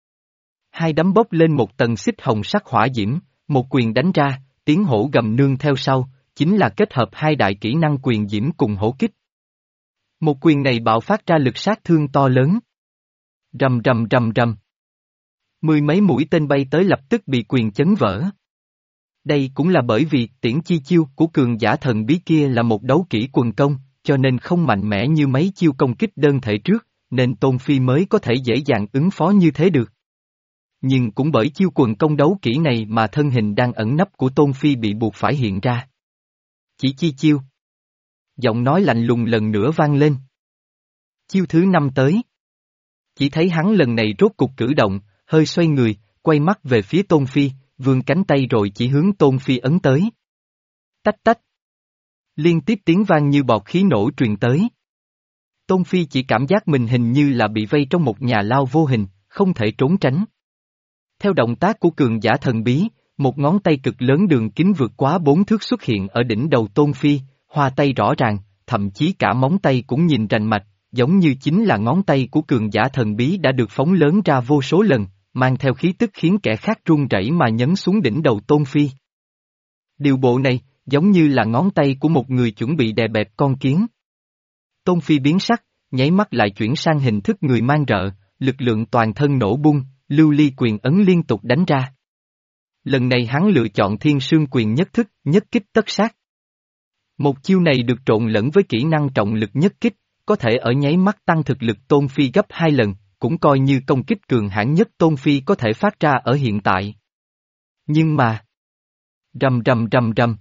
Hai đấm bốc lên một tầng xích hồng sắc hỏa diễm, một quyền đánh ra, tiếng hổ gầm nương theo sau, chính là kết hợp hai đại kỹ năng quyền diễm cùng hổ kích. Một quyền này bạo phát ra lực sát thương to lớn. Rầm rầm rầm rầm. Mười mấy mũi tên bay tới lập tức bị quyền chấn vỡ. Đây cũng là bởi vì tiễn chi chiêu của cường giả thần bí kia là một đấu kỹ quần công, cho nên không mạnh mẽ như mấy chiêu công kích đơn thể trước, nên Tôn Phi mới có thể dễ dàng ứng phó như thế được. Nhưng cũng bởi chiêu quần công đấu kỹ này mà thân hình đang ẩn nấp của Tôn Phi bị buộc phải hiện ra. Chỉ chi chiêu. Giọng nói lạnh lùng lần nữa vang lên. Chiêu thứ năm tới. Chỉ thấy hắn lần này rốt cục cử động, hơi xoay người, quay mắt về phía Tôn Phi, vươn cánh tay rồi chỉ hướng Tôn Phi ấn tới. Tách tách. Liên tiếp tiếng vang như bọt khí nổ truyền tới. Tôn Phi chỉ cảm giác mình hình như là bị vây trong một nhà lao vô hình, không thể trốn tránh. Theo động tác của cường giả thần bí, một ngón tay cực lớn đường kính vượt quá bốn thước xuất hiện ở đỉnh đầu Tôn Phi, hoa tay rõ ràng, thậm chí cả móng tay cũng nhìn rành mạch, giống như chính là ngón tay của cường giả thần bí đã được phóng lớn ra vô số lần, mang theo khí tức khiến kẻ khác run rẩy mà nhấn xuống đỉnh đầu Tôn Phi. Điều bộ này, giống như là ngón tay của một người chuẩn bị đè bẹp con kiến. Tôn Phi biến sắc, nháy mắt lại chuyển sang hình thức người mang rợ, lực lượng toàn thân nổ bung, lưu ly quyền ấn liên tục đánh ra. Lần này hắn lựa chọn thiên sương quyền nhất thức, nhất kích tất sát. Một chiêu này được trộn lẫn với kỹ năng trọng lực nhất kích, có thể ở nháy mắt tăng thực lực Tôn Phi gấp hai lần, cũng coi như công kích cường hãn nhất Tôn Phi có thể phát ra ở hiện tại. Nhưng mà... Rầm rầm rầm rầm.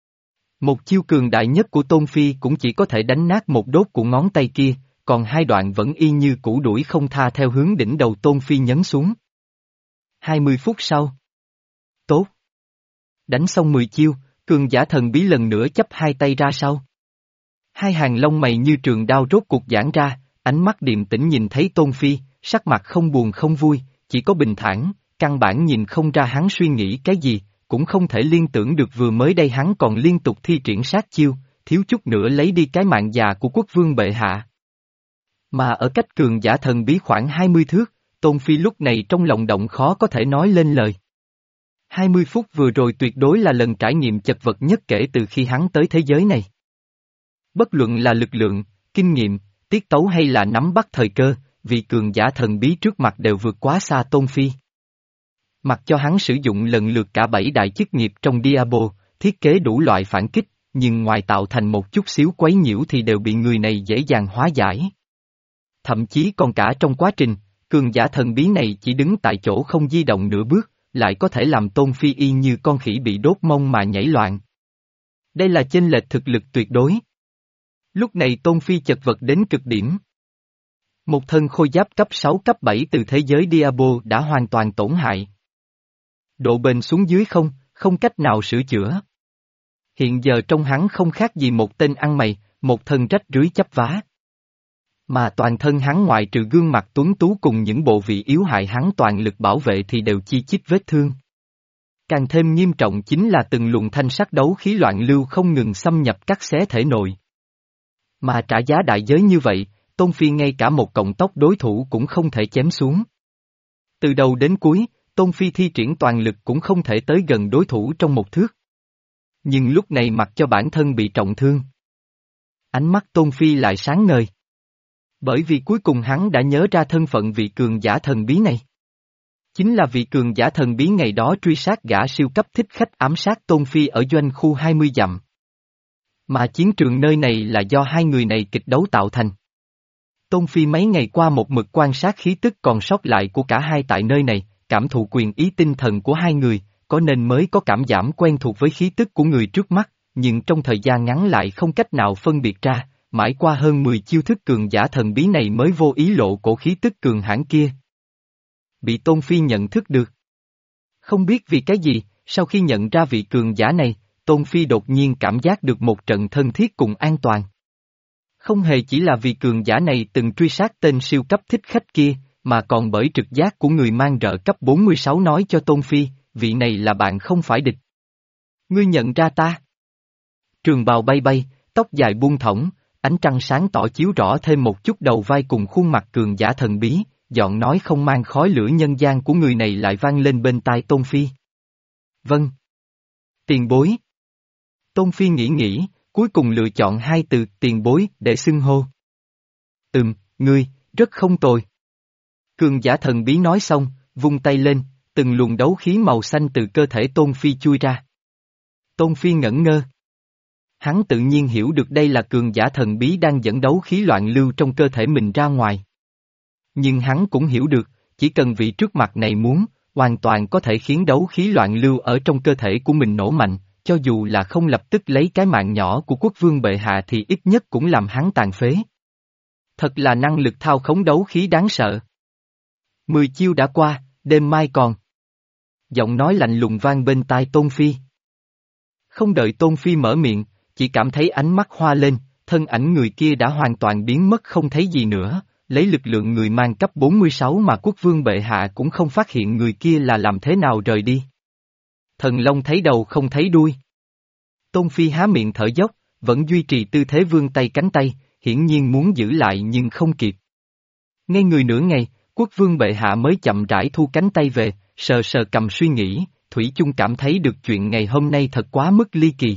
Một chiêu cường đại nhất của Tôn Phi cũng chỉ có thể đánh nát một đốt của ngón tay kia, còn hai đoạn vẫn y như cũ đuổi không tha theo hướng đỉnh đầu Tôn Phi nhấn xuống. hai mươi phút sau. Tốt. Đánh xong mười chiêu, cường giả thần bí lần nữa chắp hai tay ra sau. Hai hàng lông mày như trường đao rốt cuộc giãn ra, ánh mắt điềm tĩnh nhìn thấy Tôn Phi, sắc mặt không buồn không vui, chỉ có bình thản, căn bản nhìn không ra hắn suy nghĩ cái gì, cũng không thể liên tưởng được vừa mới đây hắn còn liên tục thi triển sát chiêu, thiếu chút nữa lấy đi cái mạng già của quốc vương bệ hạ. Mà ở cách cường giả thần bí khoảng hai mươi thước, Tôn Phi lúc này trong lòng động khó có thể nói lên lời. hai mươi phút vừa rồi tuyệt đối là lần trải nghiệm chật vật nhất kể từ khi hắn tới thế giới này. Bất luận là lực lượng, kinh nghiệm, tiết tấu hay là nắm bắt thời cơ, vị cường giả thần bí trước mặt đều vượt quá xa Tôn Phi. Mặc cho hắn sử dụng lần lượt cả bảy đại chức nghiệp trong Diablo, thiết kế đủ loại phản kích, nhưng ngoài tạo thành một chút xíu quấy nhiễu thì đều bị người này dễ dàng hóa giải. Thậm chí còn cả trong quá trình, cường giả thần bí này chỉ đứng tại chỗ không di động nửa bước, lại có thể làm Tôn Phi y như con khỉ bị đốt mông mà nhảy loạn. Đây là chênh lệch thực lực tuyệt đối. Lúc này Tôn Phi chật vật đến cực điểm. Một thân khôi giáp cấp sáu cấp bảy từ thế giới Diablo đã hoàn toàn tổn hại. Độ bền xuống dưới không, không cách nào sửa chữa. Hiện giờ trong hắn không khác gì một tên ăn mày, một thân rách rưới chắp vá. Mà toàn thân hắn ngoại trừ gương mặt tuấn tú cùng những bộ vị yếu hại hắn toàn lực bảo vệ thì đều chi chít vết thương. Càng thêm nghiêm trọng chính là từng luồng thanh sắc đấu khí loạn lưu không ngừng xâm nhập cắt xé thể nội. Mà trả giá đại giới như vậy, Tôn Phi ngay cả một cọng tóc đối thủ cũng không thể chém xuống. Từ đầu đến cuối, Tôn Phi thi triển toàn lực cũng không thể tới gần đối thủ trong một thước. Nhưng lúc này mặc cho bản thân bị trọng thương. Ánh mắt Tôn Phi lại sáng ngời. Bởi vì cuối cùng hắn đã nhớ ra thân phận vị cường giả thần bí này. Chính là vị cường giả thần bí ngày đó truy sát gã siêu cấp thích khách ám sát Tôn Phi ở doanh khu hai mươi dặm. Mà chiến trường nơi này là do hai người này kịch đấu tạo thành. Tôn Phi mấy ngày qua một mực quan sát khí tức còn sót lại của cả hai tại nơi này, cảm thụ quyền ý tinh thần của hai người, có nên mới có cảm giảm quen thuộc với khí tức của người trước mắt, nhưng trong thời gian ngắn lại không cách nào phân biệt ra, mãi qua hơn mười chiêu thức cường giả thần bí này mới vô ý lộ cổ khí tức cường hãn kia. Bị Tôn Phi nhận thức được. Không biết vì cái gì, sau khi nhận ra vị cường giả này, Tôn Phi đột nhiên cảm giác được một trận thân thiết cùng an toàn. Không hề chỉ là vì cường giả này từng truy sát tên siêu cấp thích khách kia, mà còn bởi trực giác của người mang rợ cấp bốn mươi sáu nói cho Tôn Phi, vị này là bạn không phải địch. Ngươi nhận ra ta? Trường bào bay bay, tóc dài buông thõng, ánh trăng sáng tỏ chiếu rõ thêm một chút đầu vai cùng khuôn mặt cường giả thần bí, giọng nói không mang khói lửa nhân gian của người này lại vang lên bên tai Tôn Phi. Vâng. Tiền bối. Tôn Phi nghĩ nghĩ, cuối cùng lựa chọn hai từ tiền bối để xưng hô. Ừm, ngươi, rất không tồi. Cường giả thần bí nói xong, vung tay lên, từng luồng đấu khí màu xanh từ cơ thể Tôn Phi chui ra. Tôn Phi ngẩn ngơ. Hắn tự nhiên hiểu được đây là cường giả thần bí đang dẫn đấu khí loạn lưu trong cơ thể mình ra ngoài. Nhưng hắn cũng hiểu được, chỉ cần vị trước mặt này muốn, hoàn toàn có thể khiến đấu khí loạn lưu ở trong cơ thể của mình nổ mạnh, cho dù là không lập tức lấy cái mạng nhỏ của quốc vương bệ hạ thì ít nhất cũng làm hắn tàn phế. Thật là năng lực thao khống đấu khí đáng sợ. Mười chiêu đã qua, đêm mai còn. Giọng nói lạnh lùng vang bên tai Tôn Phi. Không đợi Tôn Phi mở miệng, chỉ cảm thấy ánh mắt hoa lên, thân ảnh người kia đã hoàn toàn biến mất không thấy gì nữa, lấy lực lượng người mang cấp bốn mươi sáu mà quốc vương bệ hạ cũng không phát hiện người kia là làm thế nào rời đi. Thần Long thấy đầu không thấy đuôi. Tôn Phi há miệng thở dốc, vẫn duy trì tư thế vươn tay cánh tay, hiển nhiên muốn giữ lại nhưng không kịp. Ngay người nửa ngày, quốc vương bệ hạ mới chậm rãi thu cánh tay về, sờ sờ cầm suy nghĩ, thủy chung cảm thấy được chuyện ngày hôm nay thật quá mức ly kỳ.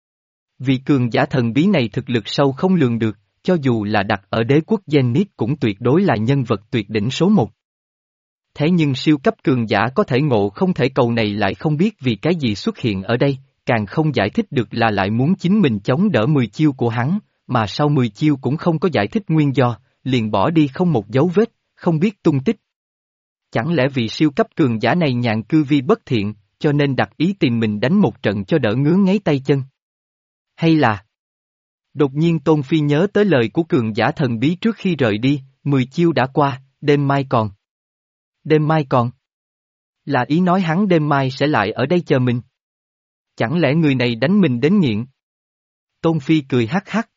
Vị cường giả thần bí này thực lực sâu không lường được, cho dù là đặt ở đế quốc Zenith cũng tuyệt đối là nhân vật tuyệt đỉnh số một. Thế nhưng siêu cấp cường giả có thể ngộ không thể cầu này lại không biết vì cái gì xuất hiện ở đây, càng không giải thích được là lại muốn chính mình chống đỡ mười chiêu của hắn, mà sau mười chiêu cũng không có giải thích nguyên do, liền bỏ đi không một dấu vết, không biết tung tích. Chẳng lẽ vì siêu cấp cường giả này nhàn cư vi bất thiện, cho nên đặt ý tìm mình đánh một trận cho đỡ ngứa ngáy tay chân? Hay là... Đột nhiên Tôn Phi nhớ tới lời của cường giả thần bí trước khi rời đi, mười chiêu đã qua, đêm mai còn. Đêm mai còn. Là ý nói hắn đêm mai sẽ lại ở đây chờ mình. Chẳng lẽ người này đánh mình đến nghiện? Tôn Phi cười hắc hắc.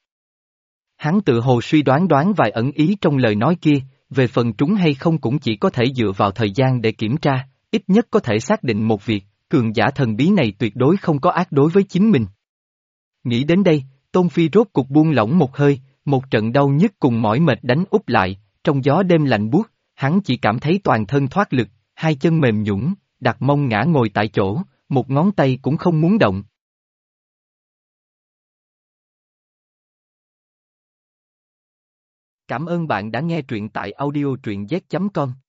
Hắn tự hồ suy đoán đoán vài ẩn ý trong lời nói kia, về phần trúng hay không cũng chỉ có thể dựa vào thời gian để kiểm tra, ít nhất có thể xác định một việc, cường giả thần bí này tuyệt đối không có ác đối với chính mình. Nghĩ đến đây, Tôn Phi rốt cục buông lỏng một hơi, một trận đau nhức cùng mỏi mệt đánh úp lại, trong gió đêm lạnh buốt, hắn chỉ cảm thấy toàn thân thoát lực, hai chân mềm nhũn, đặt mông ngã ngồi tại chỗ, một ngón tay cũng không muốn động. Cảm ơn bạn đã nghe truyện tại audio truyện z chấm com.